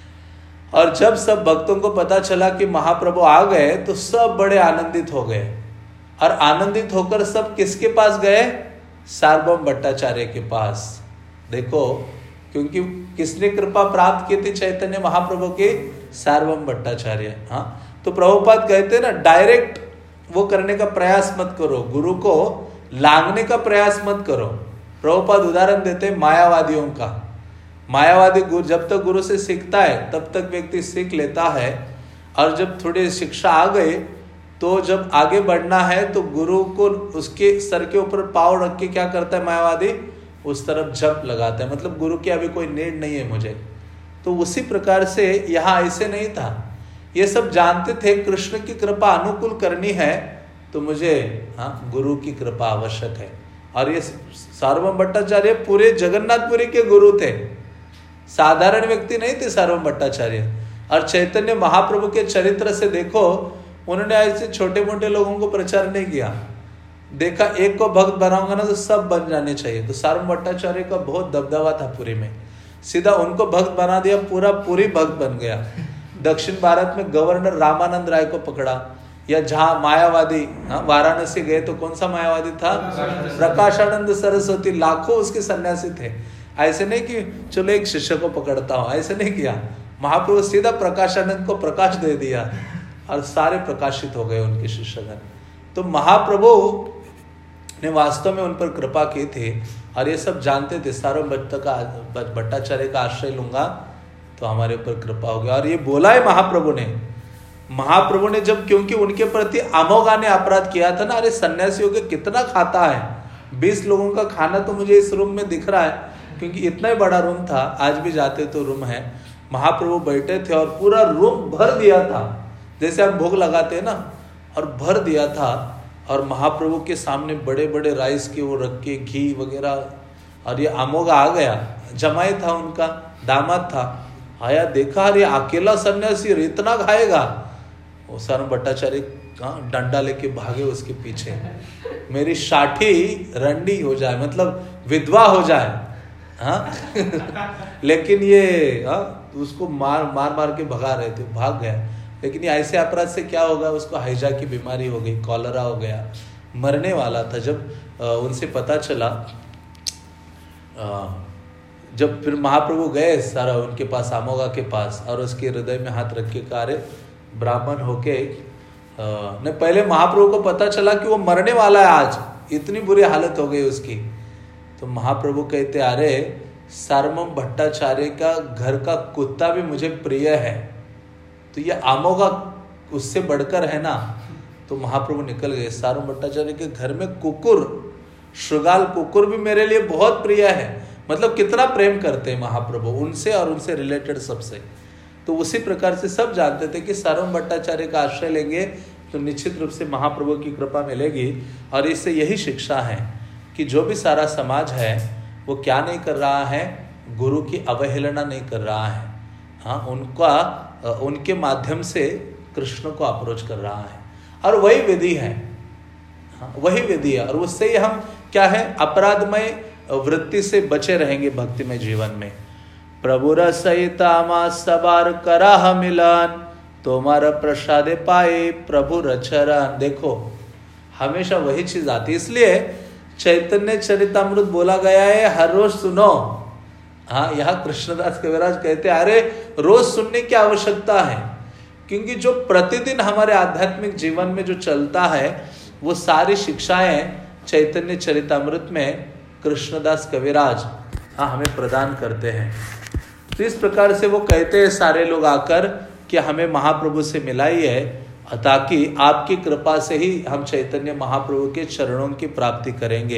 [SPEAKER 1] और जब सब भक्तों को पता चला कि महाप्रभु आ गए, तो सब बड़े आनंदित हो गए। और आनंदित होकर सब किसके पास गए? सार्वभौम भट्टाचार्य के पास। देखो, क्योंकि किसने कृपा प्राप्त की थी चैतन्य महाप्रभु की? सार्वभौम भट्टाचार्य। तो प्रभुपाद कहते ना, डायरेक्ट वो करने का प्रयास मत करो, गुरु को लांघने का प्रयास मत करो। प्रभुपाद उदाहरण देते हैं मायावादियों का। मायावादी जब तक गुरु से सीखता है तब तक व्यक्ति सीख लेता है, और जब थोड़ी शिक्षा आ गई तो जब आगे बढ़ना है तो गुरु को उसके सर के ऊपर पाँव रख के क्या करता है मायावादी? उस तरफ जप लगाता है, मतलब गुरु की अभी कोई नीड नहीं है मुझे। तो उसी प्रकार से यहाँ ऐसे नहीं था। ये सब जानते थे कृष्ण की कृपा अनुकूल करनी है तो मुझे गुरु की कृपा आवश्यक है। और ये सार्वभौम भट्टाचार्य पूरे जगन्नाथपुरी के गुरु थे, साधारण व्यक्ति नहीं थे सार्वभौम भट्टाचार्य। और चैतन्य महाप्रभु के चरित्र से देखो, उन्होंने ऐसे छोटे मोटे लोगों को प्रचार नहीं किया। देखा एक को भक्त बनाऊंगा ना तो सब बन जाने चाहिए, तो सार्वभौम भट्टाचार्य का बहुत दबदबा था पुरी में, सीधा उनको भक्त बना दिया, पुरी भक्त बन गया। दक्षिण भारत में गवर्नर रामानंद राय को पकड़ा, या जहां मायावादी वाराणसी गए तो कौन सा मायावादी था? प्रकाशानंद सरस्वती, लाखों उसके सन्यासी थे। ऐसे नहीं कि चलो एक शिष्य को पकड़ता हूं, ऐसे नहीं किया। महाप्रभु सीधा प्रकाशानंद को प्रकाश दे दिया और सारे प्रकाशित हो गए उनके शिष्यगण। तो महाप्रभु ने वास्तव में उन पर कृपा की थी और ये सब जानते थे। सार्वभौम भट्टाचार्य का आश्रय लूंगा तो हमारे ऊपर कृपा होगी। और ये बोला है महाप्रभु ने जब, क्योंकि उनके प्रति अमोघा ने अपराध किया था ना, अरे सन्यासियों के कितना खाता है, 20 लोगों का खाना तो मुझे इस रूम में दिख रहा है, क्योंकि इतना ही बड़ा रूम था। आज भी जाते तो रूम है। महाप्रभु बैठे थे और पूरा रूम भर दिया था, जैसे हम भोग लगाते हैं ना, और भर दिया था। और महाप्रभु के सामने बड़े बड़े राइस के वो रख के घी वगैरह, और ये अमोघ आ गया, जमाई था उनका, दामाद था, आया देखा अरे अकेला सन्यासी इतना खाएगा। वो सारण भट्टाचार्य डंडा लेके भागे उसके पीछे, मेरी साठी रंडी हो जाए, मतलब विधवा हो जाए। हाँ लेकिन ये उसको मार के भगा रहे थे, भाग गया। लेकिन ये ऐसे अपराध से क्या होगा, उसको हैजा की बीमारी हो गई, कॉलरा हो गया, मरने वाला था। जब उनसे पता चला, जब फिर महाप्रभु गए सारा उनके पास, आमोगा के पास, और उसके हृदय में हाथ रख के कहा अरे ब्राह्मण होके ने, पहले महाप्रभु को पता चला कि वो मरने वाला है आज, इतनी बुरी हालत हो गई उसकी। तो महाप्रभु कहते अरे सार्वभौम भट्टाचार्य का घर का कुत्ता भी मुझे प्रिय है, तो ये आमोगा उससे बढ़कर है ना। तो महाप्रभु निकल गए। सार्वभौम भट्टाचार्य के घर में कुकुर, श्रृगाल कुकुर भी मेरे लिए बहुत प्रिय है। मतलब कितना प्रेम करते हैं महाप्रभु उनसे और उनसे रिलेटेड सबसे। तो उसी प्रकार से सब जानते थे कि सार्वभौम भट्टाचार्य का आश्रय लेंगे तो निश्चित रूप से महाप्रभु की कृपा मिलेगी। और इससे यही शिक्षा है कि जो भी सारा समाज है वो क्या नहीं कर रहा है, गुरु की अवहेलना नहीं कर रहा है। हाँ, उनके माध्यम से कृष्ण को अप्रोच कर रहा है, और वही विधि है। हाँ, वही विधि है, और उससे ही हम क्या है, अपराधमय वृत्ति से बचे रहेंगे भक्तिमय जीवन में। प्रभु रसयिता सबार कराह मिलन, तुम्हारा प्रसादे पाए प्रभु रचरण। देखो हमेशा वही चीज आती है, इसलिए चैतन्य चरितामृत बोला गया है हर रोज सुनो। हाँ, यहाँ कृष्णदास कविराज कहते हैं अरे रोज सुनने की आवश्यकता है, क्योंकि जो प्रतिदिन हमारे आध्यात्मिक जीवन में जो चलता है वो सारी शिक्षाएं चैतन्य चरितामृत में कृष्णदास कविराज हमें प्रदान करते हैं। तो इस प्रकार से वो कहते हैं सारे लोग आकर कि हमें महाप्रभु से मिलाइए, ताकि आपकी कृपा से ही हम चैतन्य महाप्रभु के चरणों की प्राप्ति करेंगे।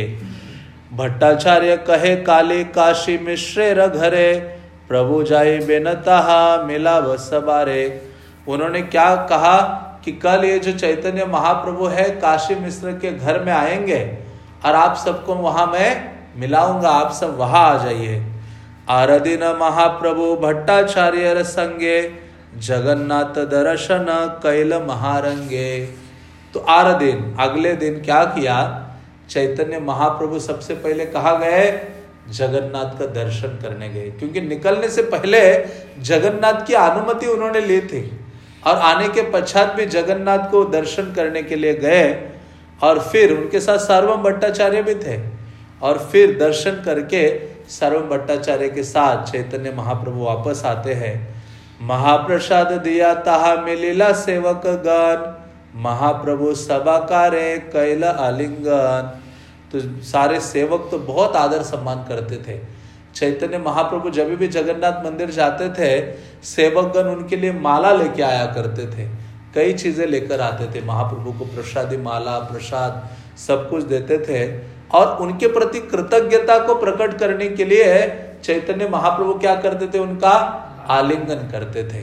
[SPEAKER 1] भट्टाचार्य कहे काले काशी मिश्र घरे, प्रभु जाए बेनता मिला सबारे। उन्होंने क्या कहा कि कल ये जो चैतन्य महाप्रभु है काशी मिश्र के घर में आएंगे और आप सबको वहां मैं मिलाऊंगा, आप सब वहां आ जाइए। आरदिन महाप्रभु भट्टाचार्य संगे, जगन्नाथ दर्शन कैल महारंगे। तो आर दिन, अगले दिन क्या किया, चैतन्य महाप्रभु सबसे पहले कहा गए, जगन्नाथ का दर्शन करने गए। क्योंकि निकलने से पहले जगन्नाथ की अनुमति उन्होंने ली थी, और आने के पश्चात भी जगन्नाथ को दर्शन करने के लिए गए। और फिर उनके साथ सार्वभौम भट्टाचार्य भी थे, और फिर दर्शन करके सार्वभौम भट्टाचार्य के साथ चैतन्य महाप्रभु वापस आते हैं। महाप्रसाद दिया ताहा मिलिला सेवक गण, महाप्रभु सभा कारे कैल आलिंगन। तो सारे सेवक तो बहुत आदर सम्मान करते थे। चैतन्य महाप्रभु जब भी जगन्नाथ मंदिर जाते थे, सेवकगण उनके लिए माला लेके आया करते थे, कई चीजें लेकर आते थे। महाप्रभु को प्रसादी, माला, प्रसाद सब कुछ देते थे, और उनके प्रति कृतज्ञता को प्रकट करने के लिए चैतन्य महाप्रभु क्या करते थे, उनका आलिंगन करते थे।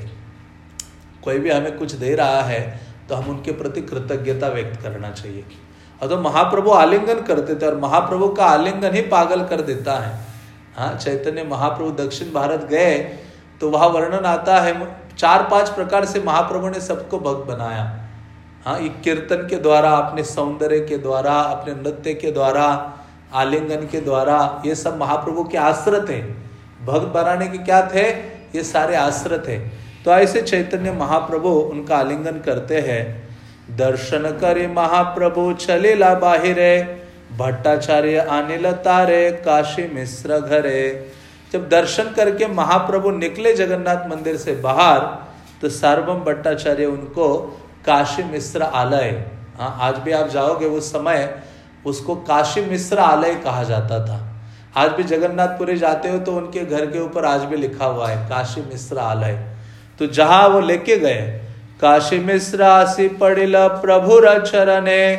[SPEAKER 1] कोई भी हमें कुछ दे रहा है तो हम उनके प्रति कृतज्ञता व्यक्त करना चाहिए। और तो महाप्रभु आलिंगन करते थे, और महाप्रभु का आलिंगन ही पागल कर देता है। हाँ, चैतन्य महाप्रभु दक्षिण भारत गए तो वहां वर्णन आता है 4-5 प्रकार से महाप्रभु ने सबको भक्त बनाया। हाँ, ये कीर्तन के द्वारा, अपने सौंदर्य के द्वारा, अपने नृत्य के द्वारा, आलिंगन के द्वारा, ये सब महाप्रभु के आश्रय थे। भक्त बनाने के क्या थे, ये सारे आश्रय थे। तो ऐसे चैतन्य महाप्रभु उनका आलिंगन करते हैं। दर्शन करे महाप्रभु चलेला बाहिरे, भट्टाचार्य अनिल तारे काशी मिश्र घरे। जब दर्शन करके महाप्रभु निकले जगन्नाथ मंदिर से बाहर, तो सार्वभौम भट्टाचार्य उनको काशी मिश्र आलय, हाँ आज भी आप जाओगे उस समय उसको काशी मिश्र आलय कहा जाता था। आज भी जगन्नाथपुरी जाते हो तो उनके घर के ऊपर आज भी लिखा हुआ है काशी मिश्र आलय। तो जहां वो लेके गए, काशी मिश्र आसी पड़िल प्रभु चरणे,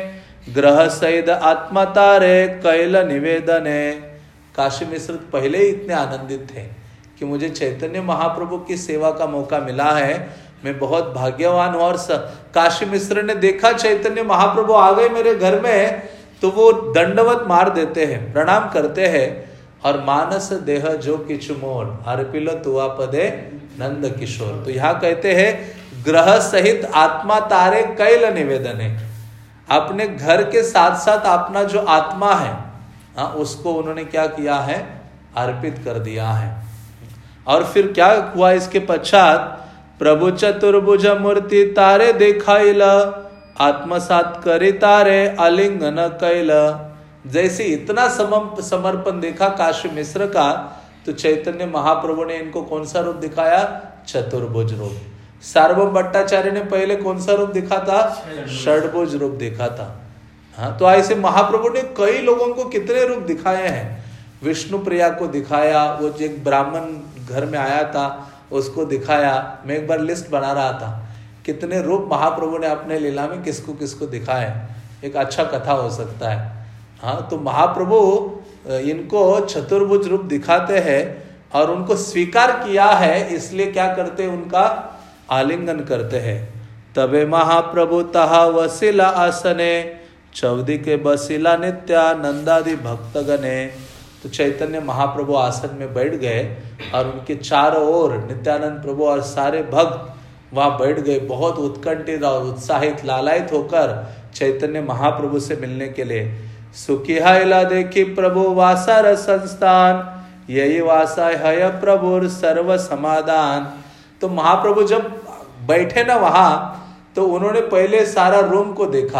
[SPEAKER 1] ग्रह सहित आत्मा तारे कैल निवेदने। काशी मिश्र पहले ही इतने आनंदित थे कि मुझे चैतन्य महाप्रभु की सेवा का मौका मिला है, मैं बहुत भाग्यवान हूं। और काशी मिश्र ने देखा चैतन्य महाप्रभु आ गए मेरे घर में, तो वो दंडवत मार देते हैं, प्रणाम करते हैं, और मानस देह जो किछु मोर अर्पिलो तुआ पदे नंद किशोर। तो यहाँ कहते हैं ग्रह सहित आत्मा तारे कैल निवेदने। अपने घर के साथ साथ अपना जो आत्मा है, हाँ, उसको उन्होंने क्या किया है, अर्पित कर दिया है। और फिर क्या हुआ इसके पश्चात, प्रभु चतुर्भुज मूर्ति तारे देखाइल, आत्मसात करी तारे आलिंगन कैल। जैसे इतना समर्पण देखा काशी मिश्र का, तो चैतन्य महाप्रभु ने इनको कौन सा रूप दिखाया, चतुर्भुज रूप। सार्वभौम भट्टाचार्य ने पहले कौन सा रूप दिखा था, षड्भुज रूप देखा था। हाँ, तो ऐसे महाप्रभु ने कई लोगों को कितने रूप दिखाए हैं। विष्णु प्रिया को दिखाया, वो जो एक ब्राह्मण घर में आया था उसको दिखाया। मैं एक बार लिस्ट बना रहा था कितने रूप महाप्रभु ने अपने लीला में किसको किसको दिखाए, एक अच्छा कथा हो सकता है। हाँ, तो महाप्रभु इनको चतुर्भुज रूप दिखाते हैं और उनको स्वीकार किया है, इसलिए क्या करते हैं, उनका आलिंगन करते हैं। तबे महाप्रभु तहा वसीला आसने, चौदी के बसीला नित्यानंदादि भक्तगणे। तो चैतन्य महाप्रभु आसन में बैठ गए और उनके चारों ओर नित्यानंद प्रभु और सारे भक्त वहां बैठ गए, बहुत उत्कंठित और उत्साहित लालायित होकर चैतन्य महाप्रभु से मिलने के लिए। सुखिहाइला देखी प्रभु वासार संस्थान, यही वासा है प्रभु सर्व समाधान। तो महाप्रभु जब बैठे ना वहां, तो उन्होंने पहले सारा रूम को देखा।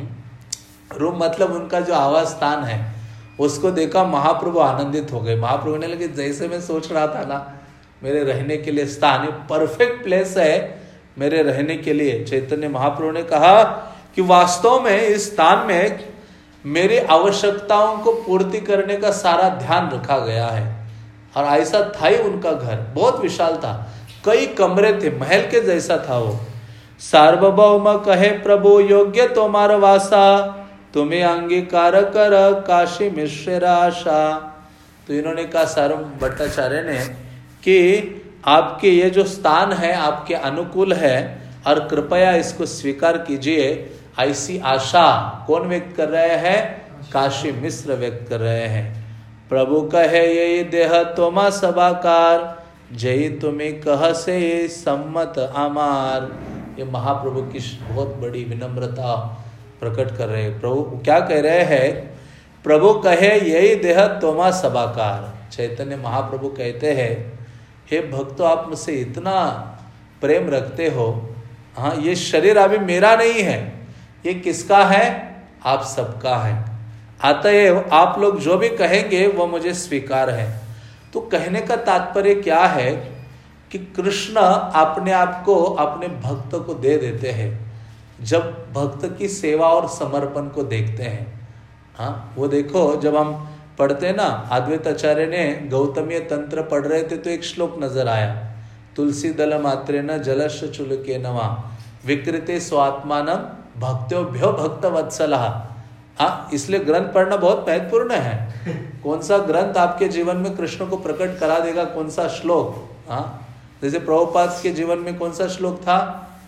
[SPEAKER 1] रूम मतलब उनका जो आवास स्थान है उसको देखा, महाप्रभु आनंदित हो गए। महाप्रभु ने लगे जैसे मैं सोच रहा था ना, मेरे रहने के लिए स्थान है, परफेक्ट प्लेस है मेरे रहने के लिए। चैतन्य महाप्रभु ने कहा कि वास्तव में इस स्थान में मेरी आवश्यकताओं को पूर्ति करने का सारा ध्यान रखा गया है। और ऐसा था ही उनका घर, बहुत विशाल था, कई कमरे थे, महल के जैसा था वो। सार्वभौम कहे प्रभु योग्य तुम्हारा वासा, तुम्हें अंगीकार कर काशी मिश्र आशा। तो इन्होंने कहा सार्वभौम भट्टाचार्य ने कि आपके ये जो स्थान है आपके अनुकूल है और कृपया इसको स्वीकार कीजिए, ऐसी आशा कौन व्यक्त कर रहे हैं, काशी मिश्र व्यक्त कर रहे हैं। प्रभु कहे यही देह तोमा सभाकार, जय तुम्हें कह से सम्मत आमार। ये महाप्रभु की बहुत बड़ी विनम्रता प्रकट कर रहे हैं। प्रभु क्या कह रहे हैं, प्रभु कहे यही देह तोमा सभाकार। चैतन्य महाप्रभु कहते हैं, हे भक्तों आप मुझसे इतना प्रेम रखते हो, हाँ ये शरीर अभी मेरा नहीं है, ये किसका है, आप सबका है। अतएव आप लोग जो भी कहेंगे वो मुझे स्वीकार है। तो कहने का तात्पर्य क्या है कि कृष्ण अपने आप को अपने भक्त को दे देते हैं जब भक्त की सेवा और समर्पण को देखते हैं। हाँ, वो देखो जब हम पढ़ते ना, अद्वैत आचार्य ने गौतमीय तंत्र पढ़ रहे थे तो एक श्लोक नजर आया, तुलसी दल मात्रे न जलश चुलके नवा विकृते स्वात्मान भक्त्योभ्यो भक्त वत्सला। हाँ, इसलिए ग्रंथ पढ़ना बहुत महत्वपूर्ण है। कौन सा ग्रंथ आपके जीवन में कृष्ण को प्रकट करा देगा, कौन सा श्लोक। हाँ, जैसे प्रभुपाद के जीवन में कौन सा श्लोक था,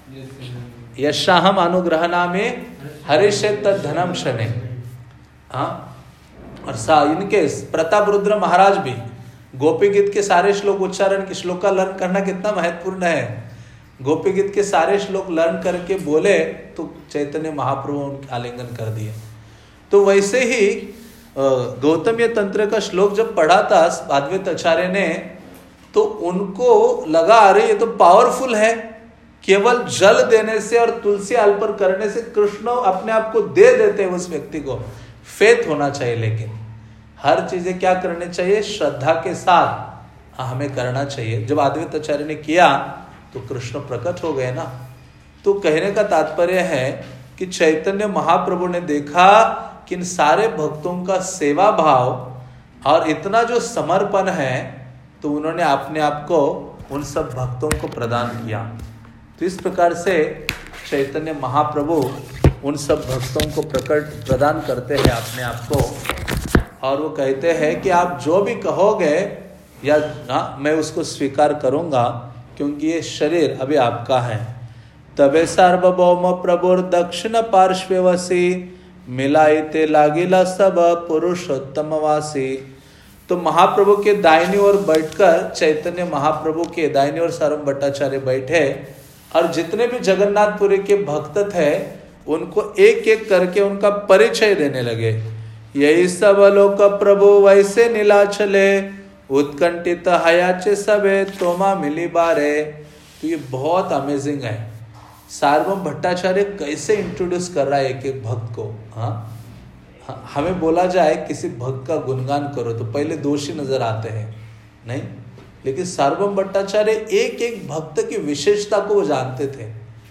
[SPEAKER 1] यशाहम अनुग्रह नामे हरिष्य धनम शने। हाँ, और इनके प्रताप रुद्र महाराज भी गोपी गीत के सारे श्लोक उच्चारण के श्लोक का लर्न करना कितना महत्वपूर्ण है। गोपी गीत के सारे श्लोक लर्न करके बोले तो चैतन्य महाप्रभु उनके आलिंगन कर दिए। तो वैसे ही गौतमीय तंत्र का श्लोक जब पढ़ा था अद्वैत आचार्य ने, तो उनको लगा अरे ये तो पावरफुल है, केवल जल देने से और तुलसी अर्पण करने से कृष्ण अपने आप को दे देते हैं उस व्यक्ति को। फेथ होना चाहिए, लेकिन हर चीजें क्या करनी चाहिए, श्रद्धा के साथ हमें करना चाहिए। जब अद्वैत आचार्य ने किया तो कृष्ण प्रकट हो गए ना। तो कहने का तात्पर्य है कि चैतन्य महाप्रभु ने देखा कि इन सारे भक्तों का सेवा भाव और इतना जो समर्पण है, तो उन्होंने अपने आप को उन सब भक्तों को प्रदान किया। तो इस प्रकार से चैतन्य महाप्रभु उन सब भक्तों को प्रदान करते हैं अपने आप को, और वो कहते हैं कि आप जो भी कहोगे या मैं उसको स्वीकार करूंगा, क्योंकि ये शरीर अभी आपका है। तबे सार्वभौम प्रभुर दक्षिण पार्श्वसी मिलाइते लागिला सब पुरुषोत्तम वासी। तो महाप्रभु के दाहिनी ओर बैठकर चैतन्य महाप्रभु के दाहिनी ओर सार्वभौम भट्टाचार्य बैठे, और जितने भी जगन्नाथपुरी के भक्त थे उनको एक एक करके उनका परिचय देने लगे। यही सब लोक प्रभु वैसे नीलाचले, उत्कंठित हयाचे सबे तोमा मिली बारे। तो ये बहुत अमेजिंग है, सार्वभौम भट्टाचार्य कैसे इंट्रोड्यूस कर रहा है एक एक भक्त को। हमें बोला जाए किसी भक्त का गुणगान करो तो पहले दोषी नजर आते हैं, नहीं, लेकिन सार्वभौम भट्टाचार्य एक एक भक्त की विशेषता को वो जानते थे।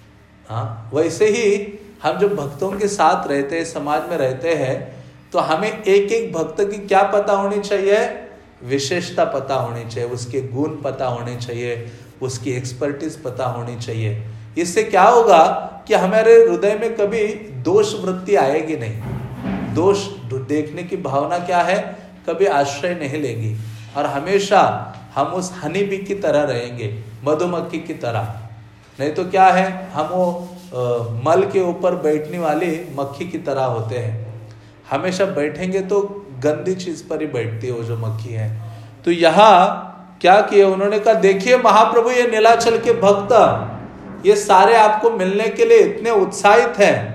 [SPEAKER 1] वैसे ही हम जब भक्तों के साथ रहते हैं, समाज में रहते हैं, तो हमें एक एक भक्त की क्या पता होनी चाहिए, विशेषता पता होनी चाहिए, उसके गुण पता होने चाहिए, उसकी एक्सपर्टीज पता होनी चाहिए। इससे क्या होगा कि हमारे हृदय में कभी दोष वृत्ति आएगी नहीं, दोष देखने की भावना क्या है, कभी आश्रय नहीं लेगी, और हमेशा हम उस हनी बी की तरह रहेंगे, मधुमक्खी की तरह। नहीं तो क्या है, हम वो मल के ऊपर बैठने वाली मक्खी की तरह होते हैं, हमेशा बैठेंगे तो गंदी चीज पर ही बैठती है वो जो मक्खी है। तो यहाँ क्या किया उन्होंने, कहा देखिए महाप्रभु ये नीलाचल के भक्त ये सारे आपको मिलने के लिए इतने उत्साहित हैं।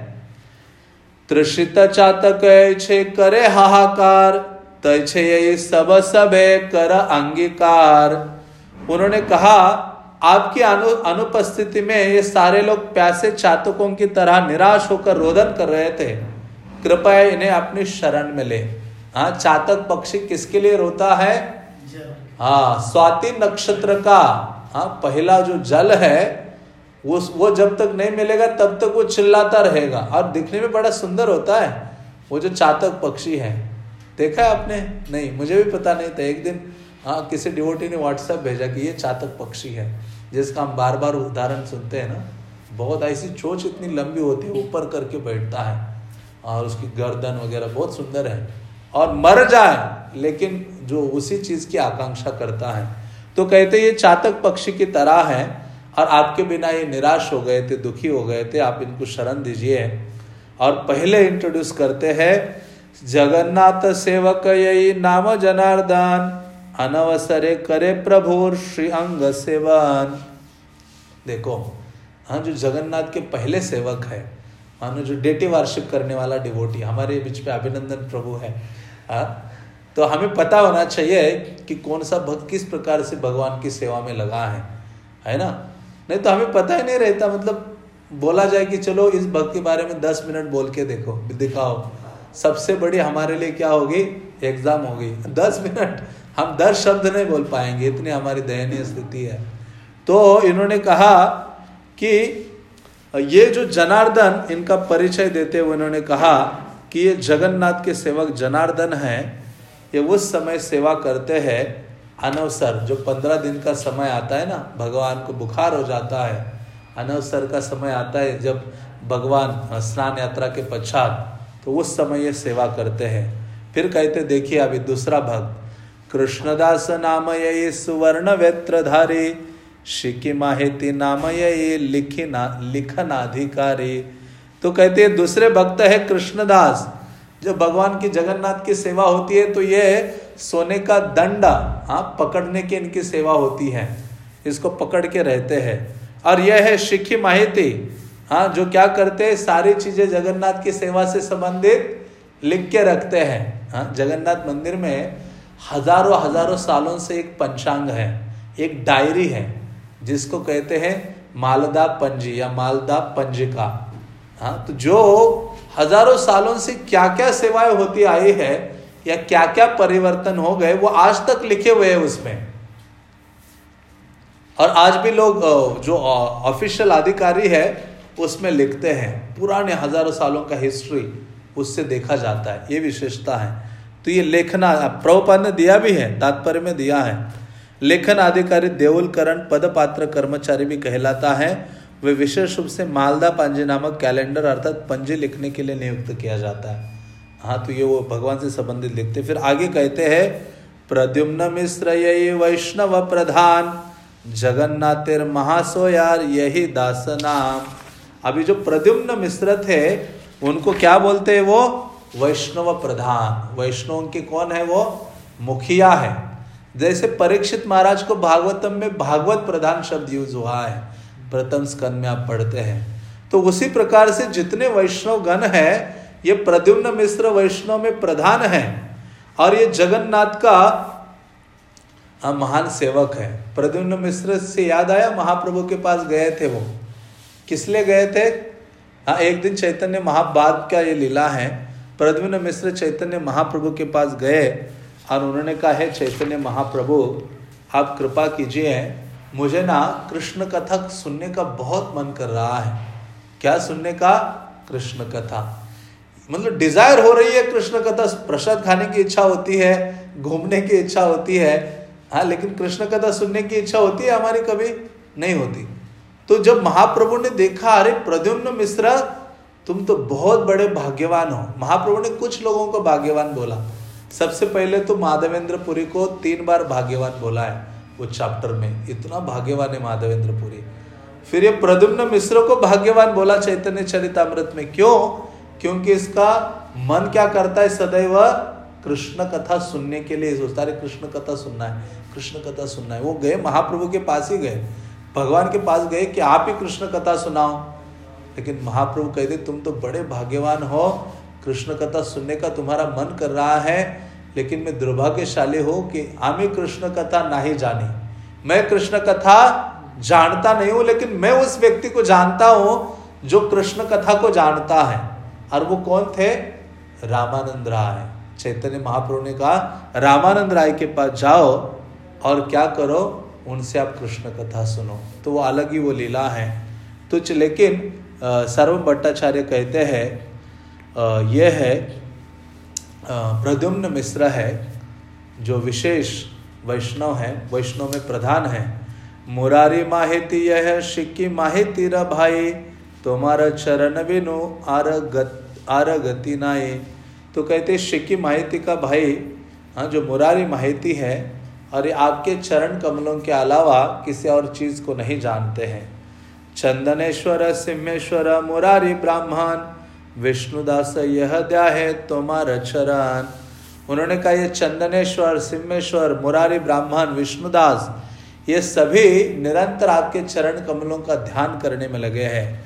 [SPEAKER 1] तृषित चातक छे करे हाहाकार, तय ये सब सबे कर अंगीकार। उन्होंने कहा आपकी अनुपस्थिति में ये सारे लोग प्यासे चातकों की तरह निराश होकर रोदन कर रहे थे, कृपया इन्हें अपनी शरण में ले। चातक पक्षी किसके लिए रोता है, स्वाति नक्षत्र का पहला जो जल है वो जब तक नहीं मिलेगा तब तक वो चिल्लाता रहेगा, और दिखने में बड़ा सुंदर होता है वो जो चातक पक्षी है। देखा है आपने? नहीं, मुझे भी पता नहीं था। एक दिन किसी डिवोटी ने व्हाट्सएप भेजा कि ये चातक पक्षी है, जिसका हम बार बार उदाहरण सुनते हैं ना, बहुत ऐसी चोंच इतनी लंबी होती है, ऊपर करके बैठता है, और उसकी गर्दन वगैरह बहुत सुंदर है, और मर जाए लेकिन जो उसी चीज की आकांक्षा करता है। तो कहते ये चातक पक्षी की तरह है, और आपके बिना ये निराश हो गए थे, दुखी हो गए थे, आप इनको शरण दीजिए। और पहले इंट्रोड्यूस करते हैं जगन्नाथ सेवक यही नाम जनार्दन, अनवसरे करे प्रभु श्री अंग सेवन। देखो जो जगन्नाथ के पहले सेवक है, मानो जो डेटी वार्षिक करने वाला डिवोटी हमारे बीच पे अभिनंदन प्रभु है। तो हमें पता होना चाहिए कि कौन सा भक्त किस प्रकार से भगवान की सेवा में लगा है ना। नहीं तो हमें पता ही नहीं रहता, मतलब बोला जाए कि चलो इस भक्त के बारे में 10 मिनट बोल के दिखाओ, सबसे बड़ी हमारे लिए क्या होगी, एग्जाम होगी। 10 मिनट हम 10 शब्द नहीं बोल पाएंगे, इतनी हमारी दयनीय स्थिति है। तो इन्होंने कहा कि ये जो जनार्दन, इनका परिचय देते हुए उन्होंने कहा कि ये जगन्नाथ के सेवक जनार्दन हैं, ये उस समय सेवा करते हैं अनवसर, जो 15 दिन का समय आता है ना, भगवान को बुखार हो जाता है, अनवसर का समय आता है जब भगवान स्नान यात्रा के पश्चात, तो उस समय ये सेवा करते हैं। फिर कहते देखिए अभी दूसरा भक्त, कृष्णदास नाम ये सुवर्ण वेत्रधारी, शिकी माहेती नाम ये लिखनाधिकारी। तो कहते हैं दूसरे भक्त है कृष्णदास। जब भगवान की जगन्नाथ की सेवा होती है तो ये सोने का दंडा पकड़ने की इनकी सेवा होती है, इसको पकड़ के रहते हैं। और यह है शिखी माहिती, जो क्या करते हैं, सारी चीजें जगन्नाथ की सेवा से संबंधित लिख के रखते हैं। जगन्नाथ मंदिर में हजारों सालों से एक पंचांग है, एक डायरी है, जिसको कहते हैं मालदा पंजी या मालदा पंजिका। तो जो हजारों सालों से क्या क्या सेवाएं होती आई है या क्या क्या परिवर्तन हो गए, वो आज तक लिखे हुए हैं उसमें। और आज भी लोग जो ऑफिशियल अधिकारी है उसमें लिखते हैं, पुराने हजारों सालों का हिस्ट्री उससे देखा जाता है, ये विशेषता है। तो ये लेखना प्रभुपाद ने दिया भी है, तात्पर्य में दिया है। लेखन अधिकारी देउलकरण पदपात्र कर्मचारी भी कहलाता है। वे विशेष रूप से मालदा पांजे नामक कैलेंडर अर्थात पंजे लिखने के लिए नियुक्त किया जाता है। हाँ, तो ये वो भगवान से संबंधित लिखते। फिर आगे कहते हैं प्रद्युम्न मिश्र यही वैष्णव प्रधान जगन्नाथेर महासोयार यही दास नाम। अभी जो प्रद्युम्न मिश्र थे उनको क्या बोलते हैं? वो वैष्णव प्रधान। वैष्णव के कौन है? वो मुखिया है। जैसे परीक्षित महाराज को भागवतम में भागवत प्रधान शब्द यूज हुआ है, प्रथम स्कंद में आप पढ़ते हैं। तो उसी प्रकार से जितने वैष्णव गण है ये प्रद्युम्न मिश्र वैष्णव में प्रधान है और ये जगन्नाथ का महान सेवक है। प्रद्युम्न मिश्र से याद आया, महाप्रभु के पास गए थे। वो किस लिए गए थे? हाँ, एक दिन चैतन्य महाबाद का ये लीला है। प्रद्युम्न मिश्र चैतन्य महाप्रभु के पास गए और उन्होंने कहा है चैतन्य महाप्रभु आप कृपा कीजिए, मुझे ना कृष्ण कथा सुनने का बहुत मन कर रहा है। क्या सुनने का? कृष्ण कथा। मतलब डिजायर हो रही है कृष्ण कथा, प्रसाद खाने की इच्छा होती है, घूमने की इच्छा होती है, हाँ, लेकिन कृष्ण कथा सुनने की इच्छा होती है हमारी? कभी नहीं होती। तो जब महाप्रभु ने देखा, अरे प्रद्युम्न मिश्र तुम तो बहुत बड़े भाग्यवान हो। महाप्रभु ने कुछ लोगों को भाग्यवान बोला। सबसे पहले तो माधवेंद्र पुरी को 3 बार भाग्यवान बोला है वो चैप्टर में, इतना भाग्यवान है माधवेंद्र पुरी। फिर ये प्रद्युम्न मिश्र को भाग्यवान बोला चैतन्य चरितामृत में। क्यों? क्योंकि इसका मन क्या करता है? सदैव कृष्ण कथा सुनने के लिए सोचता है, कृष्ण कथा सुनना है, कृष्ण कथा सुनना है। वो गए महाप्रभु के पास ही गए, भगवान के पास गए कि आप ही कृष्ण कथा सुनाओ। लेकिन महाप्रभु कहते तुम तो बड़े भाग्यवान हो, कृष्ण कथा सुनने का तुम्हारा मन कर रहा है, लेकिन मैं दुर्भाग्यशाली हूं कि आमी कृष्ण कथा नहीं जानी। मैं कृष्ण कथा जानता नहीं हूं, लेकिन मैं उस व्यक्ति को जानता हूं जो कृष्ण कथा को जानता है। और वो कौन थे? रामानंद राय। चैतन्य महाप्रभु ने कहा रामानंद राय के पास जाओ और क्या करो? उनसे आप कृष्ण कथा सुनो। तो वो अलग ही वो लीला है। तो लेकिन सर्व भट्टाचार्य कहते हैं यह है प्रद्युम्न मिश्र है जो विशेष वैष्णव है, वैष्णव में प्रधान है। मुरारी माहिती यह शिक्की माहिती र भाई तुम्हारा चरण बिनु आरगति नाये। तो कहते शिक्की माहिती का भाई, हाँ, जो मुरारी माहिती है और ये आपके चरण कमलों के अलावा किसी और चीज को नहीं जानते हैं। चंदनेश्वर सिंहेश्वर मुरारी ब्राह्मण विष्णुदास यह दया है तुम्हारा चरण। उन्होंने कहा ये चंदनेश्वर, सिंहेश्वर, मुरारी ब्राह्मण, विष्णुदास ये सभी निरंतर आपके चरण कमलों का ध्यान करने में लगे हैं।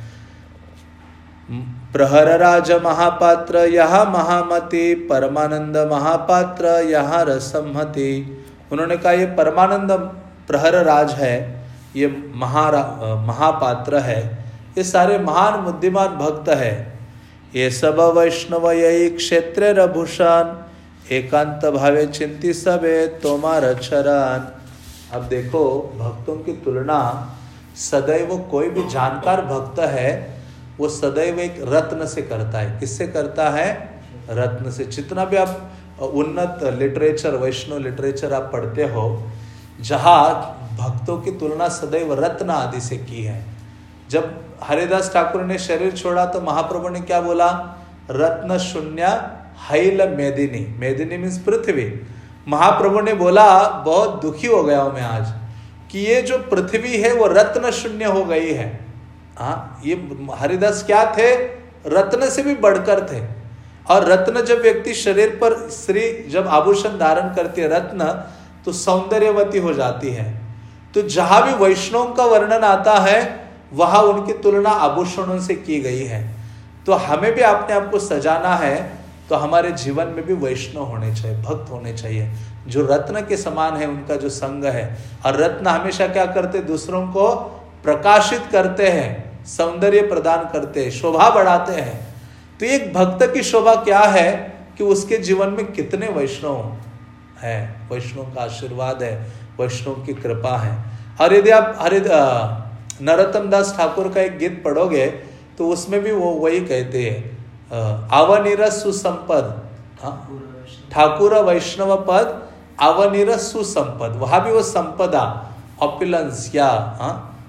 [SPEAKER 1] प्रहर राज महापात्र यहाँ महामति परमानंद महापात्र यहाँ रसमति। उन्होंने कहा ये परमानंद प्रहर राज है, ये महापात्र है, ये सारे महान बुद्धिमान भक्त है। ये सब वैष्णव यही क्षेत्र रभूषण एकांत भावे चिंती सबे तोमार चरण। अब देखो भक्तों की तुलना सदैव कोई भी जानकार भक्त है वो सदैव एक रत्न से करता है। किससे करता है? रत्न से। जितना भी आप उन्नत लिटरेचर, वैष्णव लिटरेचर आप पढ़ते हो, जहाँ भक्तों की तुलना सदैव रत्न आदि से की है। जब हरिदास ठाकुर ने शरीर छोड़ा तो महाप्रभु ने क्या बोला? रत्न शून्य हैल मेदिनी। मेदिनी मीन्स पृथ्वी। महाप्रभु ने बोला बहुत दुखी हो गया हूं मैं आज कि ये जो पृथ्वी है वो रत्न शून्य हो गई है। हाँ, ये हरिदास क्या थे? रत्न से भी बढ़कर थे। और रत्न जब व्यक्ति शरीर पर स्त्री जब आभूषण धारण करती है रत्न, तो सौंदर्यवती हो जाती है। तो जहां भी वैष्णव का वर्णन आता है वहां उनकी तुलना आभूषणों से की गई है। तो हमें भी अपने आप को सजाना है तो हमारे जीवन में भी वैष्णव होने चाहिए, भक्त होने चाहिए जो रत्न के समान है, उनका जो संग है। और रत्न हमेशा क्या करते? दूसरों को प्रकाशित करते हैं, सौंदर्य प्रदान करते हैं, शोभा बढ़ाते हैं। तो एक भक्त की शोभा क्या है कि उसके जीवन में कितने वैष्णव है, वैष्णव का आशीर्वाद है, वैष्णव की कृपा है। और यदि आप नरोत्तम दास ठाकुर का एक गीत पढ़ोगे तो उसमें भी वो वही कहते हैं, अवनिर सुसंपद, ठाकुर वैष्णव पद अवनिर सुसंपद। वहां भी वो संपदा, ऑपुलेंस या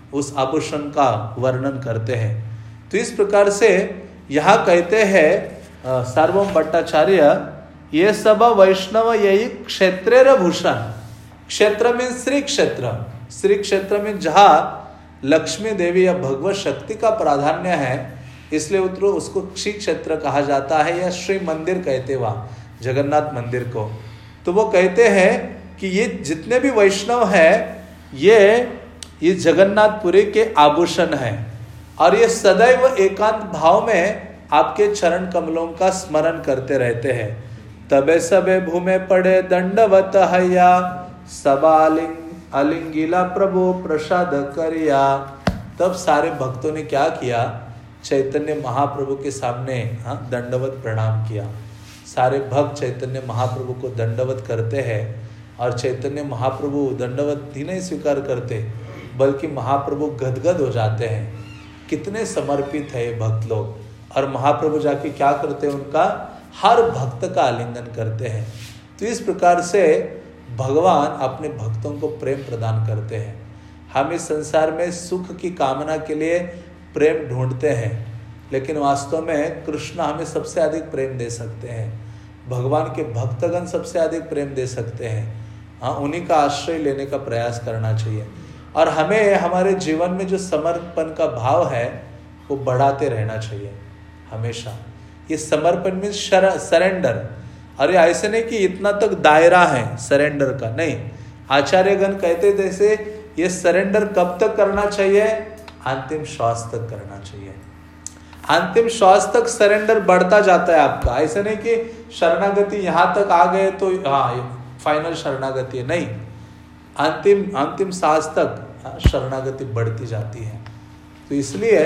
[SPEAKER 1] उस आभूषण का वर्णन करते हैं। तो इस प्रकार से यहाँ कहते हैं सार्वभौम भट्टाचार्य, ये सब वैष्णव यही क्षेत्रेर भूषण। क्षेत्र में श्री क्षेत्र, श्री क्षेत्र में जहाँ लक्ष्मी देवी या भगवत शक्ति का प्राधान्य है, इसलिए उसको श्री क्षेत्र कहा जाता है, या श्री मंदिर कहते वहाँ जगन्नाथ मंदिर को। तो वो कहते हैं कि ये जितने भी वैष्णव हैं ये जगन्नाथपुरी के आभूषण हैं, और ये सदैव एकांत भाव में आपके चरण कमलों का स्मरण करते रहते हैं। तबे सबे भूमे पड़े दंडवत हया, सबा अलिंगिला प्रभु प्रसाद करिया। तब सारे भक्तों ने क्या किया, चैतन्य महाप्रभु के सामने दंडवत प्रणाम किया। सारे भक्त चैतन्य महाप्रभु को दंडवत करते हैं, और चैतन्य महाप्रभु दंडवत ही नहीं स्वीकार करते, बल्कि महाप्रभु गदगद हो जाते हैं। कितने समर्पित है ये भक्त लोग। और महाप्रभु जाके क्या करते हैं, उनका हर भक्त का आलिंगन करते हैं। तो इस प्रकार से भगवान अपने भक्तों को प्रेम प्रदान करते हैं। हम इस संसार में सुख की कामना के लिए प्रेम ढूंढते हैं, लेकिन वास्तव में कृष्ण हमें सबसे अधिक प्रेम दे सकते हैं। भगवान के भक्तगण सबसे अधिक प्रेम दे सकते हैं। हाँ, उन्हीं का आश्रय लेने का प्रयास करना चाहिए, और हमें हमारे जीवन में जो समर्पण का भाव है वो बढ़ाते रहना चाहिए हमेशा। ये समर्पण में सरेंडर, अरे ऐसे नहीं कि इतना तक दायरा है सरेंडर का, नहीं। आचार्यगण कहते जैसे ये सरेंडर कब तक करना चाहिए, अंतिम श्वास तक करना चाहिए। अंतिम श्वास तक सरेंडर बढ़ता जाता है आपका। ऐसे नहीं कि शरणागति यहाँ तक आ गए तो हाँ फाइनल शरणागति है, नहीं। अंतिम सांस तक शरणागति बढ़ती जाती है। तो इसलिए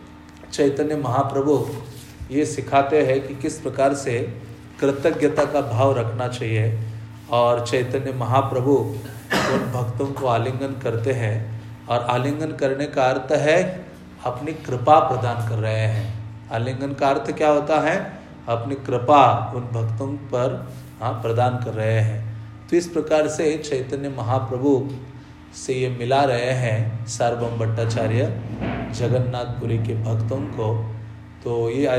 [SPEAKER 1] चैतन्य महाप्रभु ये सिखाते हैं कि किस प्रकार से कृतज्ञता का भाव रखना चाहिए, और चैतन्य महाप्रभु उन भक्तों को आलिंगन करते हैं, और आलिंगन करने का अर्थ है अपनी कृपा प्रदान कर रहे हैं। आलिंगन का अर्थ क्या होता है, अपनी कृपा उन भक्तों पर प्रदान कर रहे हैं। तो इस प्रकार से चैतन्य महाप्रभु से ये मिला रहे हैं सार्वभौम भट्टाचार्य जगन्नाथपुरी के भक्तों को। तो ये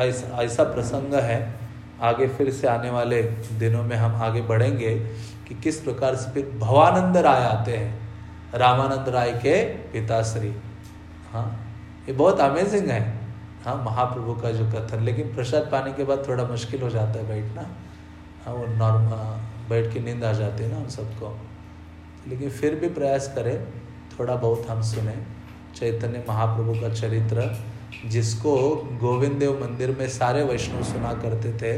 [SPEAKER 1] ऐसा प्रसंग है। आगे फिर से आने वाले दिनों में हम आगे बढ़ेंगे कि किस प्रकार से फिर भवानंद राय आते हैं, रामानंद राय के पिताश्री। हाँ, ये बहुत अमेजिंग है। हाँ, महाप्रभु का जो कथन, लेकिन प्रसाद पाने के बाद थोड़ा मुश्किल हो जाता है बैठना। हाँ, वो नॉर्मल बैठ के नींद आ जाती है ना हम सबको, लेकिन फिर भी प्रयास करें, थोड़ा बहुत हम सुने चैतन्य महाप्रभु का चरित्र, जिसको गोविंद देव मंदिर में सारे वैष्णव सुना करते थे।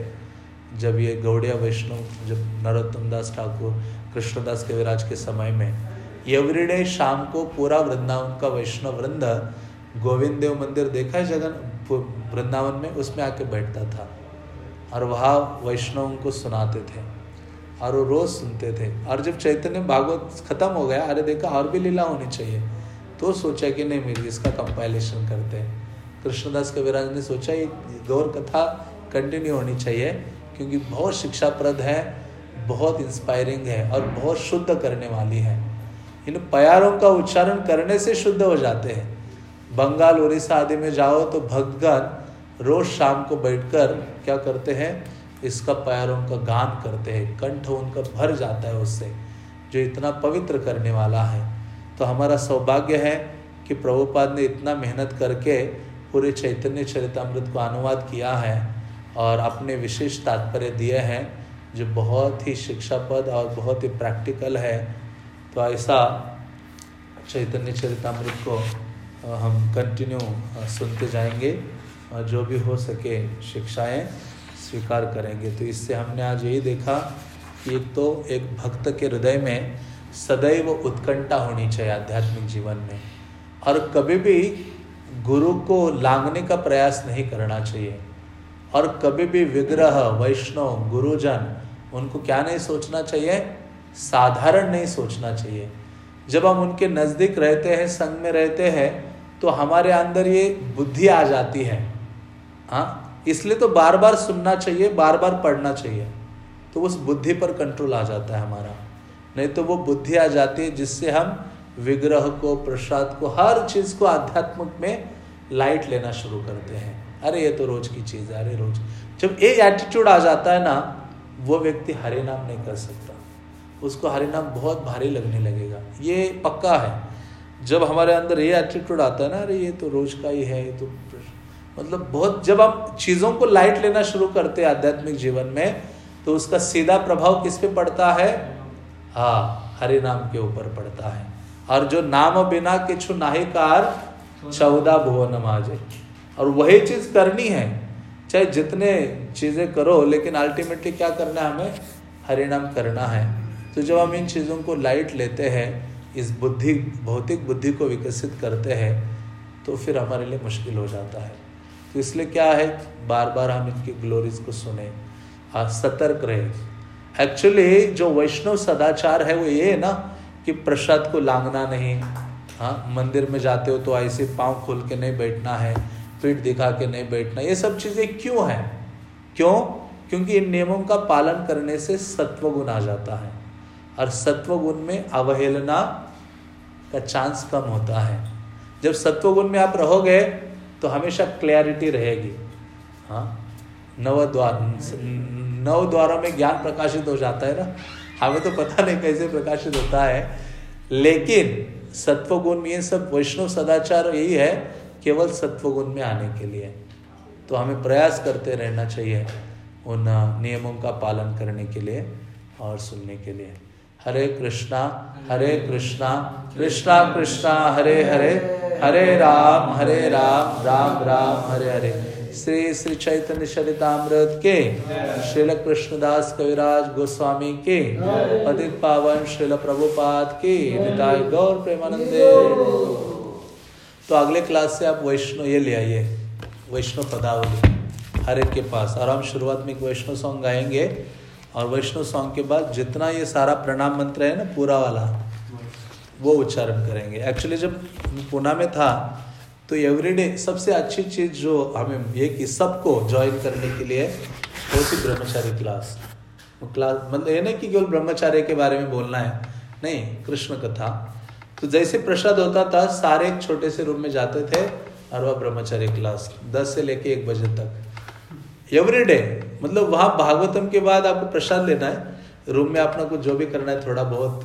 [SPEAKER 1] जब ये गौड़िया वैष्णव, जब नरोत्तम दास ठाकुर, कृष्णदास कविराज के समय में एवरीडे शाम को पूरा वृंदावन का वैष्णव वृंद गोविंद देव मंदिर देखा है जगन वृंदावन में, उसमें आके बैठता था, और वहाँ वैष्णवों को सुनाते थे, और वो रोज सुनते थे। और जब चैतन्य भागवत खत्म हो गया, अरे देखा और भी लीला होनी चाहिए, तो सोचा कि नहीं मेरी इसका कंपाइलेशन करते हैं। कृष्णदास कविराज ने सोचा ये गौर कथा कंटिन्यू होनी चाहिए, क्योंकि बहुत शिक्षाप्रद है, बहुत इंस्पायरिंग है, और बहुत शुद्ध करने वाली है। इन प्यारों का उच्चारण करने से शुद्ध हो जाते हैं। बंगाल उड़ीसा आदि में जाओ तो भक्तगण रोज शाम को बैठकर क्या करते हैं, इसका प्यारों का गान करते हैं, कंठ उनका भर जाता है उससे, जो इतना पवित्र करने वाला है। तो हमारा सौभाग्य है कि प्रभुपाद ने इतना मेहनत करके पूरे चैतन्य चरितामृत को अनुवाद किया है, और अपने विशेष तात्पर्य दिए हैं, जो बहुत ही शिक्षापद और बहुत ही प्रैक्टिकल है। तो ऐसा चैतन्य चरितामृत को हम कंटिन्यू सुनते जाएंगे, और जो भी हो सके शिक्षाएं स्वीकार करेंगे। तो इससे हमने आज यही देखा कि एक तो एक भक्त के हृदय में सदैव उत्कंठा होनी चाहिए आध्यात्मिक जीवन में, और कभी भी गुरु को लांघने का प्रयास नहीं करना चाहिए, और कभी भी विग्रह वैष्णव गुरुजन उनको क्या नहीं सोचना चाहिए, साधारण नहीं सोचना चाहिए। जब हम उनके नज़दीक रहते हैं, संग में रहते हैं, तो हमारे अंदर ये बुद्धि आ जाती है। हाँ, इसलिए तो बार बार सुनना चाहिए, बार बार पढ़ना चाहिए, तो उस बुद्धि पर कंट्रोल आ जाता है हमारा। नहीं तो वो बुद्धि आ जाती है जिससे हम विग्रह को, प्रसाद को, हर चीज को आध्यात्मिक में लाइट लेना शुरू करते हैं। अरे ये तो रोज की चीज है, अरे रोज। जब ये एटीट्यूड आ जाता है ना, वो व्यक्ति हरे नाम नहीं कर सकता, उसको हरे नाम बहुत भारी लगने लगेगा। ये पक्का है। जब हमारे अंदर ये एटीट्यूड आता है ना, अरे ये तो रोज का ही है, ये तो मतलब बहुत, जब हम चीजों को लाइट लेना शुरू करते हैं आध्यात्मिक जीवन में, तो उसका सीधा प्रभाव किस पे पड़ता है? हाँ, हरे नाम के ऊपर पड़ता है। और जो नाम बिना किछु नाहि कार 14 भुवन माजे, और वही चीज करनी है, चाहे जितने चीजें करो, लेकिन अल्टीमेटली क्या करना है? हमें हरे नाम करना है। तो जब हम इन चीजों को लाइट लेते हैं, इस बुद्धि, भौतिक बुद्धि को विकसित करते हैं, तो फिर हमारे लिए मुश्किल हो जाता है। तो इसलिए क्या है, बार बार हम इनकी ग्लोरीज को सुने, सतर्क रहे। एक्चुअली जो वैष्णव सदाचार है वो ये है ना कि प्रसाद को लांघना नहीं, हाँ, मंदिर में जाते हो तो ऐसे पाँव खोल के नहीं बैठना है, पीठ दिखा के नहीं बैठना। ये सब चीजें क्यों है? क्यों? क्योंकि इन नियमों का पालन करने से सत्वगुण आ जाता है, और सत्वगुण में अवहेलना का चांस कम होता है। जब सत्वगुण में आप रहोगे तो हमेशा क्लैरिटी रहेगी। हाँ, 9 द्वारों में ज्ञान प्रकाशित हो जाता है ना, हमें तो पता नहीं कैसे प्रकाशित होता है, लेकिन सत्वगुण में, ये सब वैष्णव सदाचार यही है, केवल सत्वगुण में आने के लिए। तो हमें प्रयास करते रहना चाहिए उन नियमों का पालन करने के लिए और सुनने के लिए। हरे कृष्णा कृष्णा कृष्णा हरे हरे, हरे राम राम राम हरे हरे। श्री श्री चैतन्य चरितामृत के श्रील कृष्णदास कविराज गोस्वामी के, पतित पावन श्रील प्रभुपाद के, निताय गौर प्रेमानंदे। तो अगले क्लास से आप वैष्णव ये ले आइए, वैष्णव पदावली हर एक के पास, और हम शुरुआत में एक वैष्णव सॉन्ग गाएंगे, और वैष्णव सॉन्ग के बाद जितना ये सारा प्रणाम मंत्र है ना पूरा वाला, वो उच्चारण करेंगे। एक्चुअली जब पुणे में था तो एवरीडे सबसे अच्छी चीज़ जो हमें ये कि सबको ज्वाइन करने के लिए वो थी ब्रह्मचारी क्लास। वो क्लास मतलब ये नहीं कि केवल ब्रह्मचार्य के बारे में बोलना है, नहीं, कृष्ण कथा। तो जैसे प्रसाद होता था, सारे एक छोटे से रूम में जाते थे, और वह ब्रह्मचारी क्लास 10 से लेके 1 बजे तक एवरीडे। मतलब वहाँ भागवतम के बाद आपको प्रसाद लेना है, रूम में अपना कुछ जो भी करना है थोड़ा बहुत,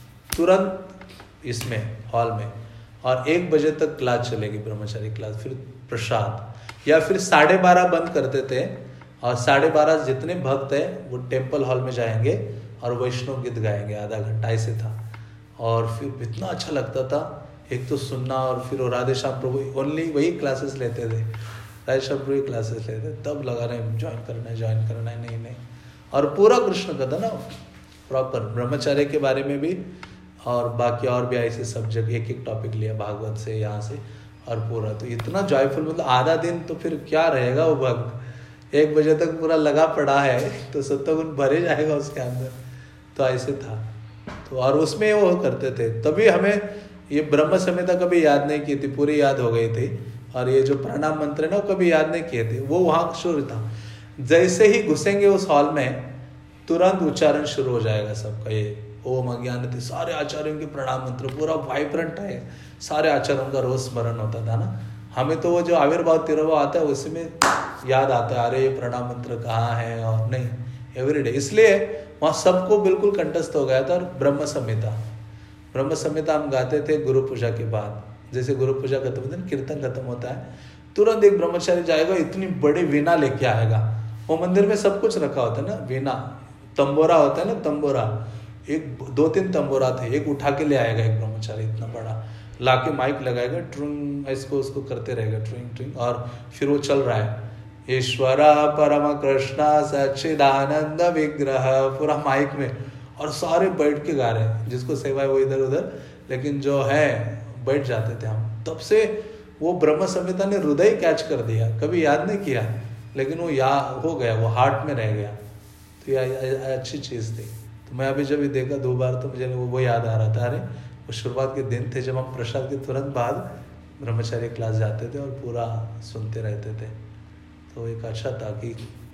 [SPEAKER 1] तुरंत इसमें हॉल में, और 1 बजे तक क्लास चलेगी ब्रह्मचारी क्लास, फिर प्रसाद। या फिर 12:30 बंद करते थे, और 12:30 जितने भक्त है वो टेम्पल हॉल में जाएंगे और वैष्णव गीत गाएंगे, आधा घंटा ऐसे था। और फिर इतना अच्छा लगता था, एक तो सुनना, और फिर वो राधे श्याम प्रभु ओनली वही क्लासेस लेते थे, राधे श्याम प्रभु क्लासेस लेते, तब लगा रहे ज्वाइन करना है, नहीं। और पूरा कृष्ण कथा ना प्रॉपर ब्रह्मचार्य के बारे में भी, और बाकी और भी ऐसे सब्जेक्ट एक टॉपिक लिया भागवत से, यहाँ से, और पूरा तो इतना जॉयफुल, मतलब आधा दिन तो फिर क्या रहेगा वो भक्त, 1 बजे तक पूरा लगा पड़ा है, तो सत्वगुण भरे जाएगा उसके अंदर। तो ऐसे था। तो और उसमें वो करते थे, तभी हमें ये ब्रह्म संहिता कभी याद नहीं की थी, पूरी याद हो गई थी। और ये जो प्रणाम मंत्र है ना वो कभी याद नहीं किए थे, वो वहाँ शुरू था। जैसे ही घुसेंगे उस हॉल में, तुरंत उच्चारण शुरू हो जाएगा सबका, ये ओम अज्ञानति, सारे आचार्यों के प्रणाम मंत्र पूरा वाइब्रेंट है, सारे आचार्यों का रोज स्मरण होता था ना। हमें तो वो जो आविर्भाव तिरुभाव आता है उसमें याद आता है, अरे ये प्रणाम मंत्र कहाँ है, और नहीं एवरीडे। इसलिए वहाँ सबको बिल्कुल कंठस्थ हो गया था। और ब्रह्म संहिता हम गाते थे गुरु पूजा के बाद। जैसे गुरु पूजा खत्म होता है, कीर्तन खत्म होता है, तुरंत एक ब्रह्मचारी जाएगा, इतनी बड़ी वीणा लेके आएगा। वो मंदिर में सब कुछ रखा होता है ना, वीणा, तंबोरा होता है ना, तंबोरा, 2-3 तंबोरा थे, एक उठा के ले आएगा एक ब्रह्मचारी, इतना बड़ा लाके माइक लगाएगा, ट्रुंग इसको उसको करते रहेगा, ट्रिंग ट्रिंग, और फिर वो चल रहा है, ईश्वरा परम कृष्णा सच्चिदानंद विग्रह, पूरा माइक में, और सारे बैठ के गा रहे हैं, जिसको सेवा है वो इधर उधर, लेकिन जो है बैठ जाते थे हम। तब से वो ब्रह्म संहिता ने हृदय कैच कर दिया, कभी याद नहीं किया, लेकिन वो याद हो गया, वो हार्ट में रह गया। तो ये अच्छी चीज़ थी। तो मैं अभी जब भी देखा 2 बार, तो मुझे वो याद आ रहा था, अरे वो शुरुआत के दिन थे जब हम प्रसाद के तुरंत बाद ब्रह्मचारी क्लास जाते थे और पूरा सुनते रहते थे। तो एक अच्छा था कि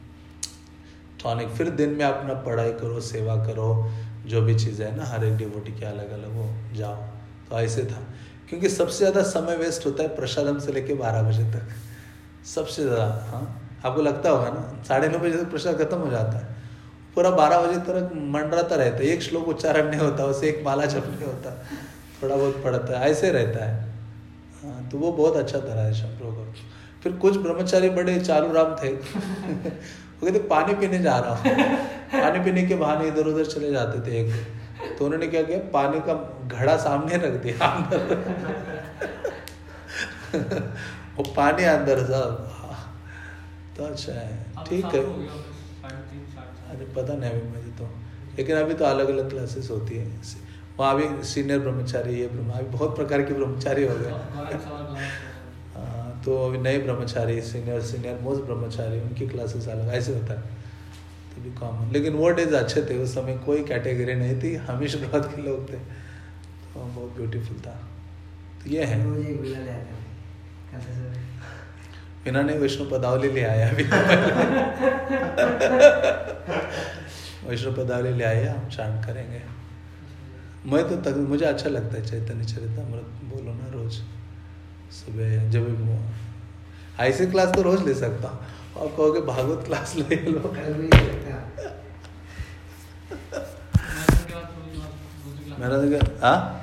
[SPEAKER 1] टॉनिक, फिर दिन में अपना पढ़ाई करो, सेवा करो, जो भी चीज़ है ना, हर एक डिवोटी के अलग अलग हो जाओ, तो ऐसे था, क्योंकि सबसे ज़्यादा समय वेस्ट होता है प्रसादम से लेके 12 बजे तक, सबसे ज़्यादा। हाँ, आपको लगता होगा ना 9:30 बजे तक प्रसाद खत्म हो जाता है, पूरा 12 बजे तक मंडराता रहता है, एक श्लोक उच्चारण नहीं होता, उसे एक माला जप नहीं होता, थोड़ा बहुत पढ़ता है, ऐसे रहता है। हाँ, तो वो बहुत अच्छा तरह है शंप्रो को। फिर कुछ ब्रह्मचारी बड़े चालू राम थे वो कहते पानी पीने जा रहा हूँ, पानी पीने के बहाने इधर उधर चले जाते थे एक, तो उन्होंने क्या किया, पानी का घड़ा सामने रख दिया अंदर वो पानी अंदर सब। तो अच्छा है, ठीक है। अरे पता नहीं अभी मुझे तो, लेकिन अभी तो अलग अलग क्लासेस होती है वहाँ भी, सीनियर ब्रह्मचारी, ये अभी बहुत प्रकार के ब्रह्मचारी हो गए। तो अभी नए ब्रह्मचारी, सीनियर मोस्ट ब्रह्मचारी, उनकी क्लासेस अलग, ऐसे होता है। तो भी कॉमन, लेकिन वो डेज अच्छे थे, उस समय कोई कैटेगरी नहीं थी, हम ही शुरुआत के लोग थे, तो बहुत ब्यूटीफुल था। तो ये है, इन्होंने वैष्णव पदावली ले आया अभी वैष्णव पदावली ले आया, हम चांट करेंगे। मैं तो तक मुझे अच्छा लगता है चैतन्य चरितामृत, बोलो ना रोज सुबह जब भी, ऐसे क्लास तो रोज ले सकता हूँ, और कहोगे भागवत क्लास ले लो मेरा तो क्या,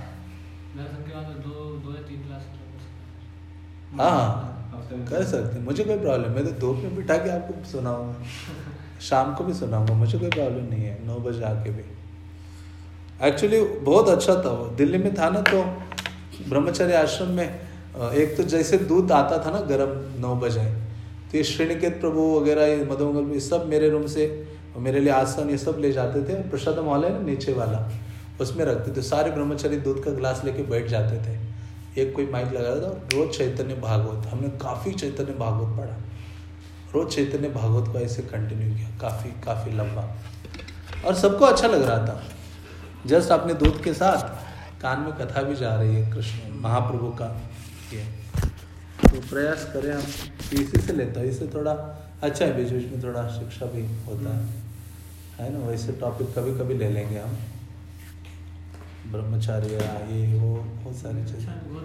[SPEAKER 1] हाँ कर सकते, मुझे कोई प्रॉब्लम, मैं तो धूप में बिठा के आपको सुनाऊंगा, शाम को भी सुनाऊंगा, मुझे कोई प्रॉब्लम नहीं है, 9 बजे आके भी। एक्चुअली बहुत अच्छा था वो, दिल्ली में था ना, तो ब्रह्मचर्य आश्रम में एक तो जैसे दूध आता था ना गरम 9 बजे, तो ये श्रीनिकेत प्रभु वगैरह, ये मधुमंगल, ये सब मेरे रूम से मेरे लिए आसन ये सब ले जाते थे, प्रसादम हॉल है ना नीचे वाला, उसमें रखते थे, सारे ब्रह्मचारी दूध का गिलास लेके बैठ जाते थे, एक कोई माइक लगा था, रोज चैतन्य भागवत, हमने काफ़ी चैतन्य भागवत पढ़ा, रोज चैतन्य भागवत को ऐसे कंटिन्यू किया, काफ़ी लंबा, और सबको अच्छा लग रहा था। जस्ट अपने दूध के साथ कान में कथा भी जा रही है कृष्ण महाप्रभु का, ये तो प्रयास करें हम, इसी से लेता है, इससे थोड़ा अच्छा है, बीच बीच में थोड़ा शिक्षा भी होता है ना। वैसे टॉपिक कभी कभी ले लेंगे हम, ब्रह्मचार्य ये वो बहुत सारी चीज़ें।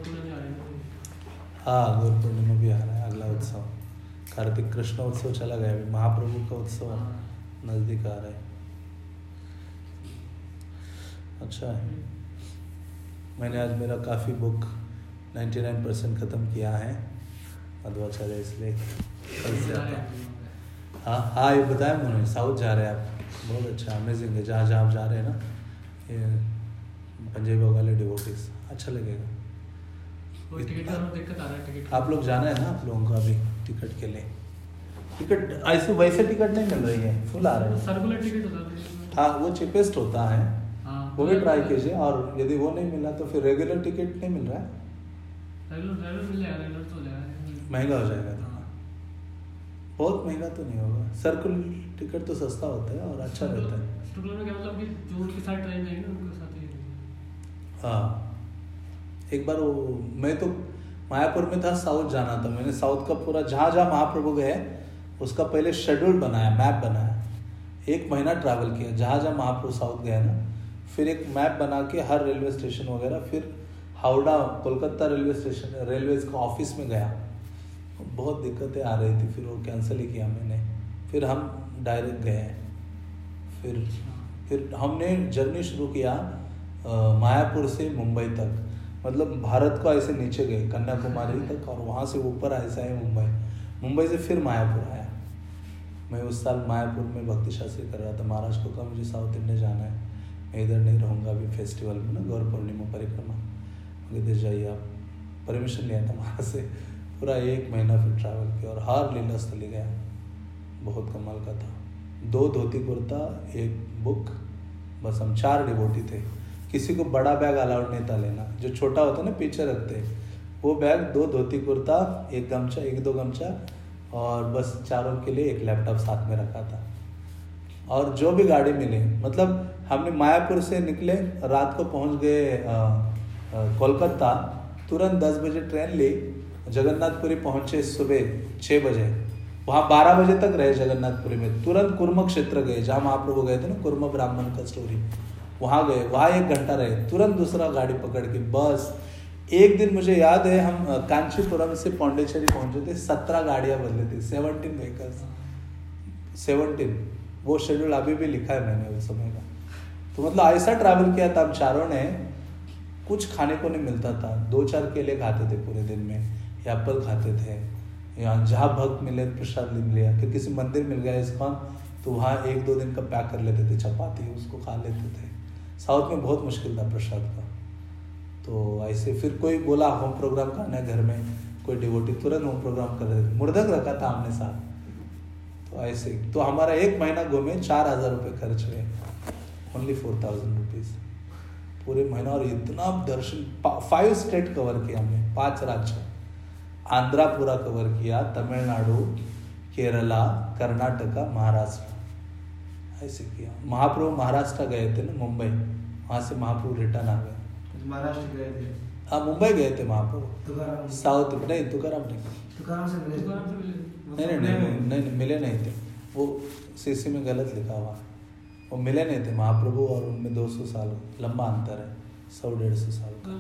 [SPEAKER 1] हाँ, गुरु पूर्णिमा भी आ रहा है, अगला उत्सव कार्तिक कृष्ण उत्सव चला गया, अभी महाप्रभु का उत्सव नज़दीक आ रहा है। अच्छा है, मैंने आज मेरा काफ़ी बुक 99% ख़त्म किया है मध्वाचार्य, इसलिए कल से आता। हाँ ये बताया मैंने, साउथ जा रहे हैं आप, बहुत अच्छा अमेजिंग है, जहाँ आप जा रहे हैं ना, ये पंजाबी बंगाली डिवोटीज, अच्छा लगेगा। आप लोग जाना है ना, आप लोगों का अभी टिकट के लिए, टिकट ऐसे वैसे टिकट नहीं मिल रही है, फुल आ रहा है,
[SPEAKER 2] सर्कुलर टिकट होता है।
[SPEAKER 1] हाँ वो चीपेस्ट होता है, वो भी ट्राई कीजिए, और यदि वो नहीं मिला तो फिर रेगुलर टिकट नहीं मिल रहा है,
[SPEAKER 2] रेगुलर मिल जाएगा, रेगुलर तो हो जाएगा,
[SPEAKER 1] महंगा हो जाएगा, बहुत महंगा तो नहीं होगा, सर्कुलर टिकट तो सस्ता होता है और अच्छा रहता है।
[SPEAKER 2] सर्कुलर में क्या मतलब कि जो उनके साथ ट्रेन जाएगी ना उनके साथ ही।
[SPEAKER 1] हाँ, एक बार वो मैं तो मायापुर में था, साउथ जाना था, मैंने साउथ का पूरा जहाँ महाप्रभु गए उसका पहले शेड्यूल बनाया, मैप बनाया, 1 महीना ट्रैवल किया, जहाँ महाप्रभु साउथ गए ना, फिर एक मैप बना के हर रेलवे स्टेशन वगैरह, फिर Howrah Kolkata railway station railways का ऑफिस में गया, बहुत दिक्कतें आ रही थी, फिर वो कैंसिल ही किया मैंने, फिर हम डायरेक्ट गए, फिर हमने जर्नी शुरू किया मायापुर से मुंबई तक, मतलब भारत को ऐसे नीचे गए कन्याकुमारी तक, और वहाँ से ऊपर ऐसा है मुंबई से फिर मायापुर आया। मैं उस साल मायापुर में भक्ति शास्त्री कर रहा था, महाराज को कहा मुझे साउथ इंडिया जाना है, मैं इधर नहीं रहूँगा अभी फेस्टिवल में ना, गौर पूर्णिमा परिक्रमा, इधर जाइए आप, परमिशन लिया था वहाँ से, पूरा 1 महीना फिर ट्रैवल किया, और हर लीला स्थली गया, बहुत कमाल का था। 2 धोती कुर्ता, 1 बुक, बस हम 4 डिवोटी थे, किसी को बड़ा बैग अलाउड नहीं था लेना, जो छोटा होता ना पीछे रखते, वो बैग, 2 धोती कुर्ता, 1 गमछा, 1-2 गमछा, और बस चारों के लिए 1 लैपटॉप साथ में रखा था, और जो भी गाड़ी मिले, मतलब हमने मायापुर से निकले, रात को पहुंच गए कोलकाता, तुरंत 10 बजे ट्रेन ली, जगन्नाथपुरी पहुंचे सुबह 6 बजे, वहाँ 12 बजे तक रहे जगन्नाथपुरी में, तुरंत कुर्म क्षेत्र गए, जहाँ महाप्रभु गए थे ना, कुर्म ब्राह्मण का स्टोरी, वहाँ गए, वहाँ 1 घंटा रहे, तुरंत दूसरा गाड़ी पकड़ के बस। एक दिन मुझे याद है हम कांचीपुरम से पौंडीचेरी पहुंचे थे, 17 गाड़ियाँ बदले थी, 17 व्हीकल्स, 17। वो शेड्यूल अभी भी लिखा है मैंने उस समय का। तो मतलब ऐसा ट्रैवल किया था हम चारों ने। कुछ खाने को नहीं मिलता था, 2-4 केले खाते थे पूरे दिन में, या एप्पल खाते थे, या जहाँ भक्त मिले प्रसाद ले लिया, फिर किसी मंदिर मिल गया इस्कॉन तो वहाँ 1-2 दिन का पैक कर लेते थे चपाती, उसको खा लेते थे। साउथ में बहुत मुश्किल था प्रसाद का। तो ऐसे फिर कोई बोला होम प्रोग्राम करना है घर में, कोई डिवोटी तुरंत होम प्रोग्राम कर रहे थे, मुर्दक रखा था हमने साथ। तो ऐसे तो हमारा 1 महीना घूमे, 4000 रुपये खर्च हुए, ओनली 4000 रुपीज़ पूरे महीना। और इतना दर्शन, 5 स्टेट कवर किया हमने, 5 राज्य, आंध्रा पूरा कवर किया, तमिलनाडु, केरला, कर्नाटका, महाराष्ट्र, ऐसे किया। महाप्रभु महाराष्ट्र गए थे ना, मुंबई, वहाँ से महाप्रभु रिटर्न आ गए।
[SPEAKER 3] महाराष्ट्र गए थे?
[SPEAKER 1] हाँ, मुंबई गए थे महाप्रभु, साउथ नहीं, तुकाराम नहीं, नहीं मिले नहीं थे वो, सीसी में गलत लिखा हुआ, वो मिले नहीं थे महाप्रभु और उनमें 200 साल लंबा अंतर है, 100-150 साल का,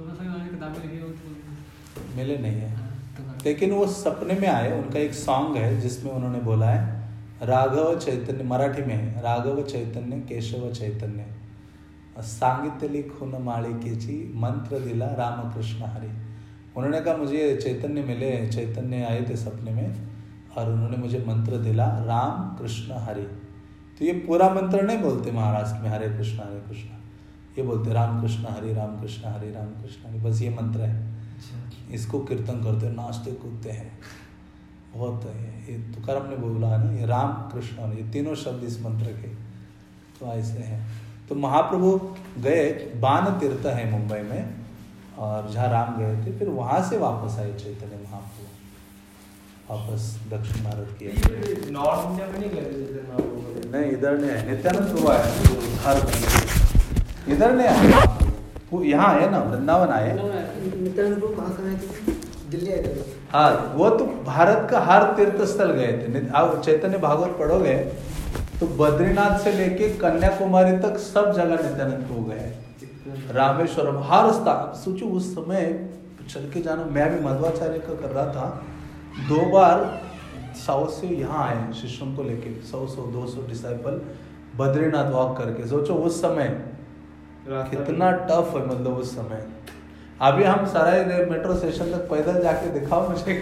[SPEAKER 1] मिले नहीं है। लेकिन वो सपने में आए। उनका एक सॉन्ग है जिसमें उन्होंने बोला है राघव चैतन्य, मराठी में है, राघव चैतन्य केशव चैतन्य सांगित्य लिखून माळिकेची मंत्र दिला रामकृष्ण हरी। उन्होंने कहा मुझे चैतन्य मिले, चैतन्य आए थे सपने में और उन्होंने मुझे मंत्र दिला राम कृष्ण हरि। तो ये पूरा मंत्र नहीं बोलते महाराष्ट्र में हरे कृष्णा, ये बोलते राम कृष्ण हरि, राम कृष्ण हरि, राम कृष्ण हरि, बस ये मंत्र है। इसको कीर्तन करते हैं, नाचते कूदते हैं, बहुत है। ये तुकाराम ने बोला है ना, ये राम कृष्ण, ये तीनों शब्द इस मंत्र के, तो ऐसे हैं। तो महाप्रभु गए, बाण तीर्थ है मुंबई में, और जहाँ राम गए थे, फिर वहाँ से वापस आए चैतन्य महाप्रभु, वापस दक्षिण भारत की।
[SPEAKER 2] नॉर्थ इंडिया में नहीं गए थे?
[SPEAKER 1] नहीं, इधर नहीं है। नित्यानंद हुआ है इधर नहीं आए, यहाँ आए ना, वृंदावन आए।
[SPEAKER 2] दिल्ली आए थे।
[SPEAKER 1] हाँ, वो तो भारत का हर तीर्थ स्थल गए थे। आप चैतन्य भागवत पढ़ोगे तो बद्रीनाथ से लेके कन्याकुमारी तक सब जगह नित्यानंद हो गए, रामेश्वरम, हर स्थान। सोचो उस समय चल के जाना। मैं भी मध्वाचार्य का कर रहा था, 2 बार साउथ से यहाँ आए शिष्यों को लेके, 100-200 डिसाइपल बद्रीनाथ वॉक करके। सोचो उस समय कितना टफ है, मतलब उस समय। अभी हम सराय मेट्रो स्टेशन तक पैदल जाके दिखाओ मुझे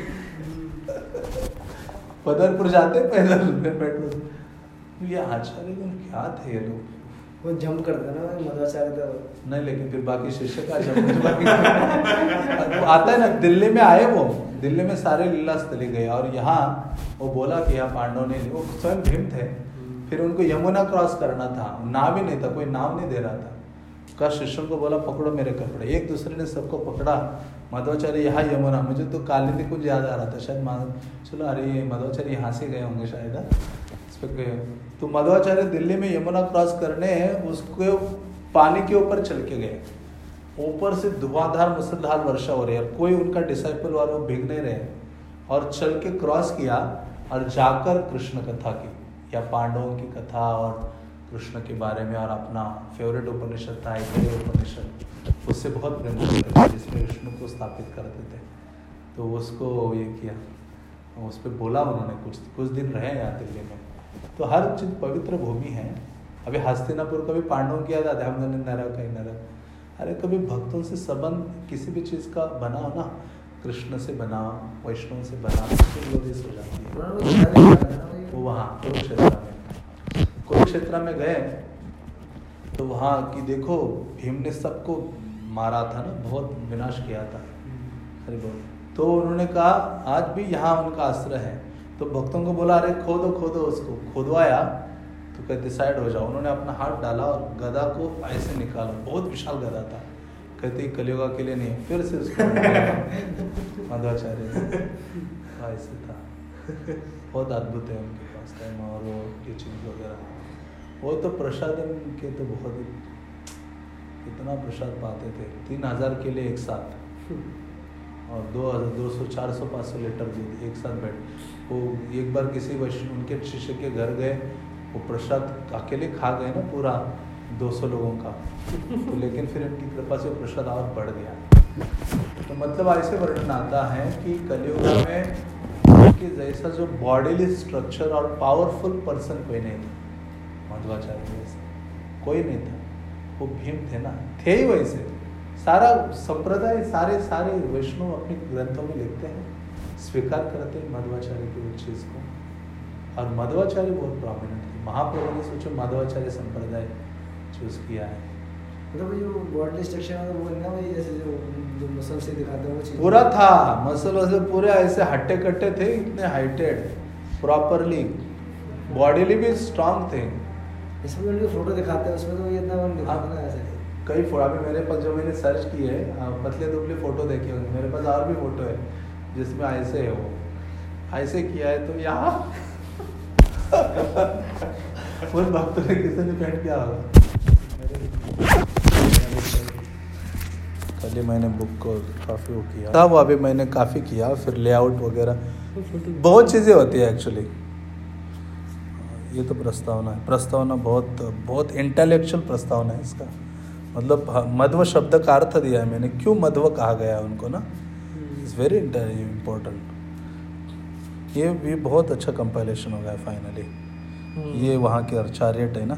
[SPEAKER 1] पदरपुर जाते पैदल मेट्रो। ये आचार्य क्या थे ये लोग,
[SPEAKER 2] वो जंप करते ना मध्वाचार्य तो
[SPEAKER 1] नहीं, लेकिन फिर बाकी शिष्य का जंप आता है ना। दिल्ली में आए, वो दिल्ली में सारे लीला स्थली गए, और यहाँ वो बोला कि यहाँ पांडव ने, वो स्वयं भीम थे, फिर उनको यमुना क्रॉस करना था, नाव ही नहीं था, कोई नाव नहीं दे रहा था। का शिष्यों को बोला पकड़ो मेरे कपड़े, एक दूसरे ने सबको पकड़ा। मध्वाचार्य यहाँ यमुना, मुझे तो कालिंदी कुछ याद आ रहा था शायद, चलो अरे मध्वाचार्य यहाँ से गए होंगे शायद, इस पर गए। तो मध्वाचार्य दिल्ली में यमुना क्रॉस करने, उसको पानी के ऊपर चल के गए, ऊपर से धुआंधार मुसलधार वर्षा हो रही है, कोई उनका डिसाइपल वाले भीग नहीं रहे, और चल के क्रॉस किया और जाकर कृष्ण कथा की, या पांडवों की कथा और कृष्ण के बारे में, और अपना फेवरेट उपनिषद था ऐतरेय उपनिषद, उससे बहुत प्रेम करते थे, जिसमें विष्णु को स्थापित करते थे। तो उसको ये किया, उस पर बोला उन्होंने, कुछ दिन रहे यहाँ दिल्ली में। तो हर चीज पवित्र भूमि है। अभी हस्तिनापुर कभी पांडवों की याद आता है, हमने नरक है नरक। अरे कभी भक्तों से संबंध किसी भी चीज़ का बनाओ ना, कृष्ण से बनाओ, वैष्णव से बनाओ, तो लोग हो जाती है। वो वहाँ कुरुक्षेत्र में गए तो वहाँ की देखो, भीम ने सबको मारा था ना, बहुत विनाश किया था, अरे बहुत। तो उन्होंने कहा आज भी यहाँ उनका आश्रय है। तो भक्तों को बोला अरे खोदो खोदो, उसको खोदवाया तो कहते साइड हो जाओ। उन्होंने अपना हाथ डाला और गदा को ऐसे निकाला, बहुत विशाल गदा था, कहते कलियुगा के लिए नहीं, फिर से उसको मध्वाचार्य ऐसे था। बहुत अद्भुत है उनके पास टाइम, और वो टीचिंग वगैरह। वो तो प्रसाद के तो बहुत ही, कितना प्रसाद पाते थे, 3000 के लिए एक साथ, और 2000, 200, 400, 500 लीटर दूध एक साथ बैठ। वो एक बार किसी उनके शिष्य के घर गए, वो प्रसाद अकेले खा गए ना पूरा, 200 लोगों का। तो लेकिन फिर इनकी कृपा से प्रसाद और बढ़ गया। तो मतलब ऐसे वर्णन आता है कि कलयुग में कि जैसा जो बॉडीली स्ट्रक्चर और पावरफुल पर्सन कोई नहीं था मध्वाचार्य जैसा, कोई नहीं था। वो भीम थे ना, थे ही वैसे। सारा संप्रदाय सारे वैष्णव अपने ग्रंथों में लिखते हैं, स्वीकार करते हैं मध्वाचार्य की उस चीज़ को। और मध्वाचार्य बहुत प्रोमिनेंट थे। महाप्रभु ने सोचो मध्वाचार्य संप्रदाय चूज किया है।
[SPEAKER 2] मतलब जो बॉडी स्ट्रक्चर है वो ना वही जैसे जो मसल से दिखाते हैं वो चीज
[SPEAKER 1] पूरा था, मसल वसल पूरे ऐसे हट्टे कट्टे थे, इतने हाइटेड, प्रॉपरली बॉडीली भी स्ट्रांग थे।
[SPEAKER 2] इसमें उनके फोटो दिखाते हैं, उसमें तो ये इतना वन दिखाते ना ऐसे।
[SPEAKER 1] कई फोटो अभी मेरे पास जो मैंने सर्च की है, पतले दुबले फोटो देखे होंगे, मेरे पास और भी फोटो है जिसमें ऐसे है, वो ऐसे किया है। तो यहाँ उस भक्त ने किसी ने पेंट किया होगा। कल मैंने बुक को काफ़ी वो किया था, वो अभी मैंने काफ़ी किया, फिर लेआउट वगैरह बहुत चीज़ें होती है एक्चुअली। ये तो प्रस्तावना है, प्रस्तावना बहुत इंटेलेक्चुअल प्रस्तावना है इसका। मतलब मध्व शब्द का अर्थ दिया है मैंने, क्यों मध्व कहा गया है उनको ना, इट्स वेरी इम्पोर्टेंट। ये भी बहुत अच्छा कंपाइलेशन हो गया फाइनली। ये वहाँ के आचार्य है ना,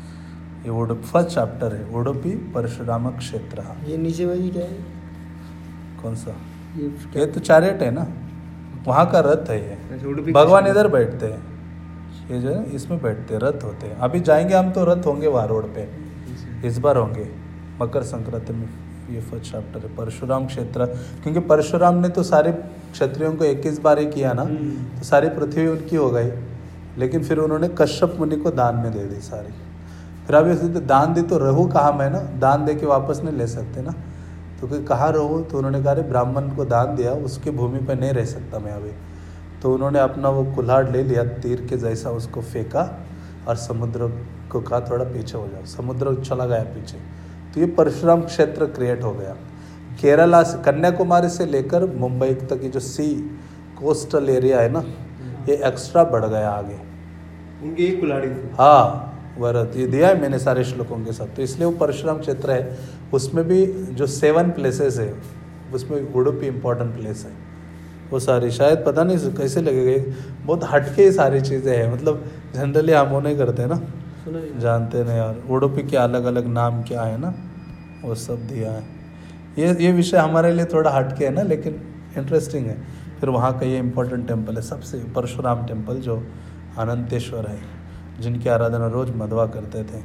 [SPEAKER 1] ये उडुपी फर्स्ट चैप्टर है, उडुपी परशुराम क्षेत्र।
[SPEAKER 2] ये नीचे वाली क्या है?
[SPEAKER 1] कौन सा? ये तो चैरियट है ना, वहाँ का रथ है ये। भगवान इधर बैठते हैं, ये जो है इसमें बैठते हैं, रथ होते हैं। अभी जाएंगे हम तो रथ होंगे वहाँ रोड पे, इस बार होंगे मकर संक्रांति में। ये फर्स्ट चैप्टर है परशुराम क्षेत्र, क्योंकि परशुराम ने तो सारे क्षत्रियों को 21 बार ही किया ना, तो सारी पृथ्वी उनकी हो गई। लेकिन फिर उन्होंने कश्यप मुनि को दान में दे दी सारी। फिर अभी तो दान दी तो रहू कहाँ मैं ना, दान दे के वापस नहीं ले सकते ना, तो कि कहाँ रहू, तो उन्होंने कहा ब्राह्मण को दान दिया, उसकी भूमि पर नहीं रह सकता मैं अभी। तो उन्होंने अपना वो कुल्हाड़ ले लिया, तीर के जैसा उसको फेंका और समुद्र को कहा थोड़ा पीछे हो जाओ, समुद्र चला गया पीछे। तो ये परशुराम क्षेत्र क्रिएट हो गया। केरला से, कन्याकुमारी से लेकर मुंबई तक ये जो सी कोस्टल एरिया है ना, ये एक्स्ट्रा बढ़ गया आगे।
[SPEAKER 2] उनके एक कुल्हाड़ी,
[SPEAKER 1] हाँ वरत ये दिया है मैंने सारे श्लोकों के साथ, तो इसलिए वो परशुराम क्षेत्र है। उसमें भी जो 7 प्लेसेस है उसमें उडुपी इम्पोर्टेंट प्लेस है। वो सारी शायद पता नहीं कैसे लगेगा, बहुत हटके सारी चीज़ें हैं। मतलब जनरली हम वो नहीं करते ना, जानते नहीं यार उडुपी के अलग अलग नाम क्या है ना, वो सब दिया है। ये विषय हमारे लिए थोड़ा हटके है ना, लेकिन इंटरेस्टिंग है। फिर वहाँ का ये इम्पोर्टेंट टेम्पल है सबसे, परशुराम टेम्पल जो अनंतेश्वर है, जिनकी आराधना रोज मध्वा करते थे।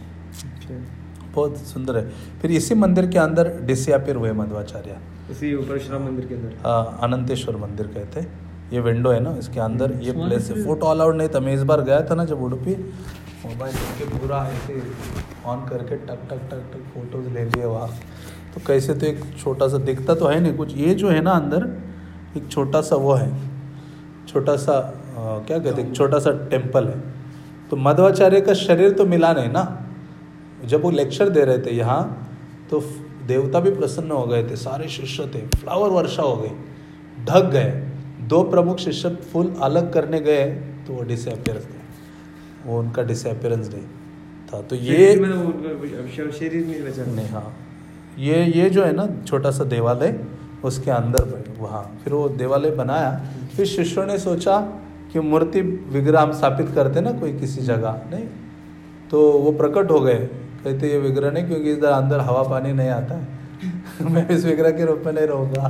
[SPEAKER 1] बहुत सुंदर है। फिर इसी मंदिर के अंदर डिस्यापिर हुए मध्वाचार्य,
[SPEAKER 2] इसी परशुराम मंदिर के अंदर।
[SPEAKER 1] हाँ, अनंतेश्वर मंदिर कहते हैं। ये विंडो है ना, इसके अंदर ये प्लेस है। फोटो अलाउड नहीं था, मैं इस बार गया था ना जब उडुपी, मोबाइल के पूरा ऐसे ऑन करके टक टक टक टक फोटोज ले लिए वहाँ। तो कैसे तो एक छोटा सा दिखता तो है नहीं कुछ, ये जो है ना अंदर एक छोटा सा वो है, छोटा सा क्या कहते हैं, छोटा सा टेम्पल है। तो मध्वाचार्य का शरीर तो मिला नहीं ना, जब वो लेक्चर दे रहे थे यहाँ तो देवता भी प्रसन्न हो गए थे, सारे शिष्य थे, फ्लावर वर्षा हो गई, ढक गए। 2 प्रमुख शिष्य फूल अलग करने गए तो वो डिसअपियर थे, वो उनका डिसअपियरेंस डे था। तो ये
[SPEAKER 2] शरीर नहीं बचा
[SPEAKER 1] नहीं, हाँ ये जो है ना छोटा सा देवालय, उसके अंदर वहाँ फिर वो देवालय बनाया। फिर शिष्यों ने सोचा कि मूर्ति विग्रह हम स्थापित करते ना कोई किसी जगह, नहीं तो वो प्रकट हो गए, कहते ये विग्रह नहीं, क्योंकि इधर अंदर हवा पानी नहीं आता है मैं इस विग्रह के रूप में नहीं रहूँगा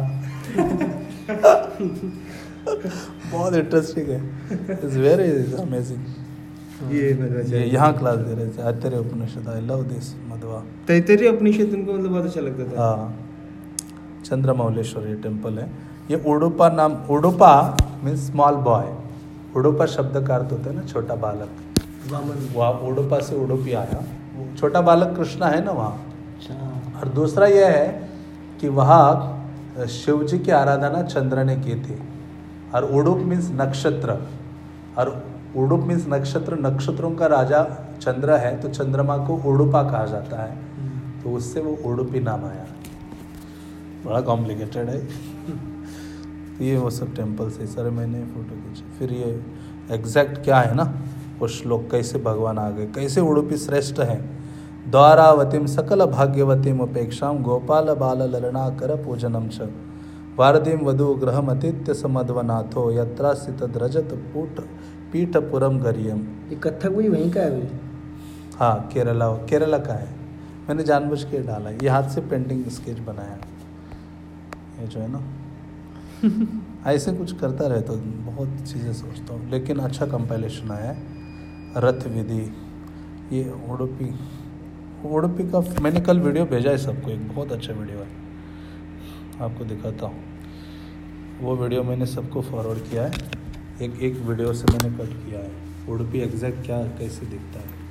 [SPEAKER 1] बहुत इंटरेस्टिंग है, इट्स वेरी अमेजिंग। ये यहाँ क्लास दे रहे थे, Taittiriya Upanishad, I love this Madhva.
[SPEAKER 2] Taittiriya Upanishad उनको मतलब बहुत अच्छा लगता था।
[SPEAKER 1] हाँ, चंद्रमौलेश्वर ये टेम्पल है। ये उडुपा नाम, Udupa means small boy, Udupa शब्द का अर्थ होता है ना छोटा बालक, वहाँ उडुपा से उडुपी आया, छोटा बालक कृष्णा है ना वहाँ। और दूसरा यह है कि वहाँ शिव जी की आराधना चंद्र ने की थी। और उडुप मीन्स नक्षत्र, और उडुप मीन्स नक्षत्र, नक्षत्रों का राजा चंद्र है, तो चंद्रमा को उडुपा कहा जाता है, तो उससे वो उडुपी नाम आया। बड़ा कॉम्प्लिकेटेड है ये वो सब टेम्पल्स है सर। मैंने फ़ोटो खींची। फिर ये एग्जैक्ट क्या है ना, वो श्लोक कैसे भगवान आ गए, कैसे उडुपी श्रेष्ठ है, द्वारावतीं सकल भाग्यवतीम उपेक्षां गोपाल बाल ललनाकर पूजनम च वारदीं वधु ग्रहमतीत्य समध्वनाथो यत्रास्थित रजत पूट पीठपुरम गरियम।
[SPEAKER 2] ये कथक भी वहीं का है?
[SPEAKER 1] हाँ, केरला का है। मैंने जानबूझ के डाला, ये हाथ से पेंटिंग स्केच बनाया, ये जो है ना ऐसे कुछ करता रहे तो बहुत चीज़ें सोचता हूँ, लेकिन अच्छा कंपाइलेशन आया है। रथ विधि, ये उडुपी का मैंने कल वीडियो भेजा है सबको, एक बहुत अच्छा वीडियो है, आपको दिखाता हूँ। वो वीडियो मैंने सबको फॉरवर्ड किया है, एक वीडियो से मैंने कट किया है। उडुपी एग्जैक्ट क्या कैसे दिखता है।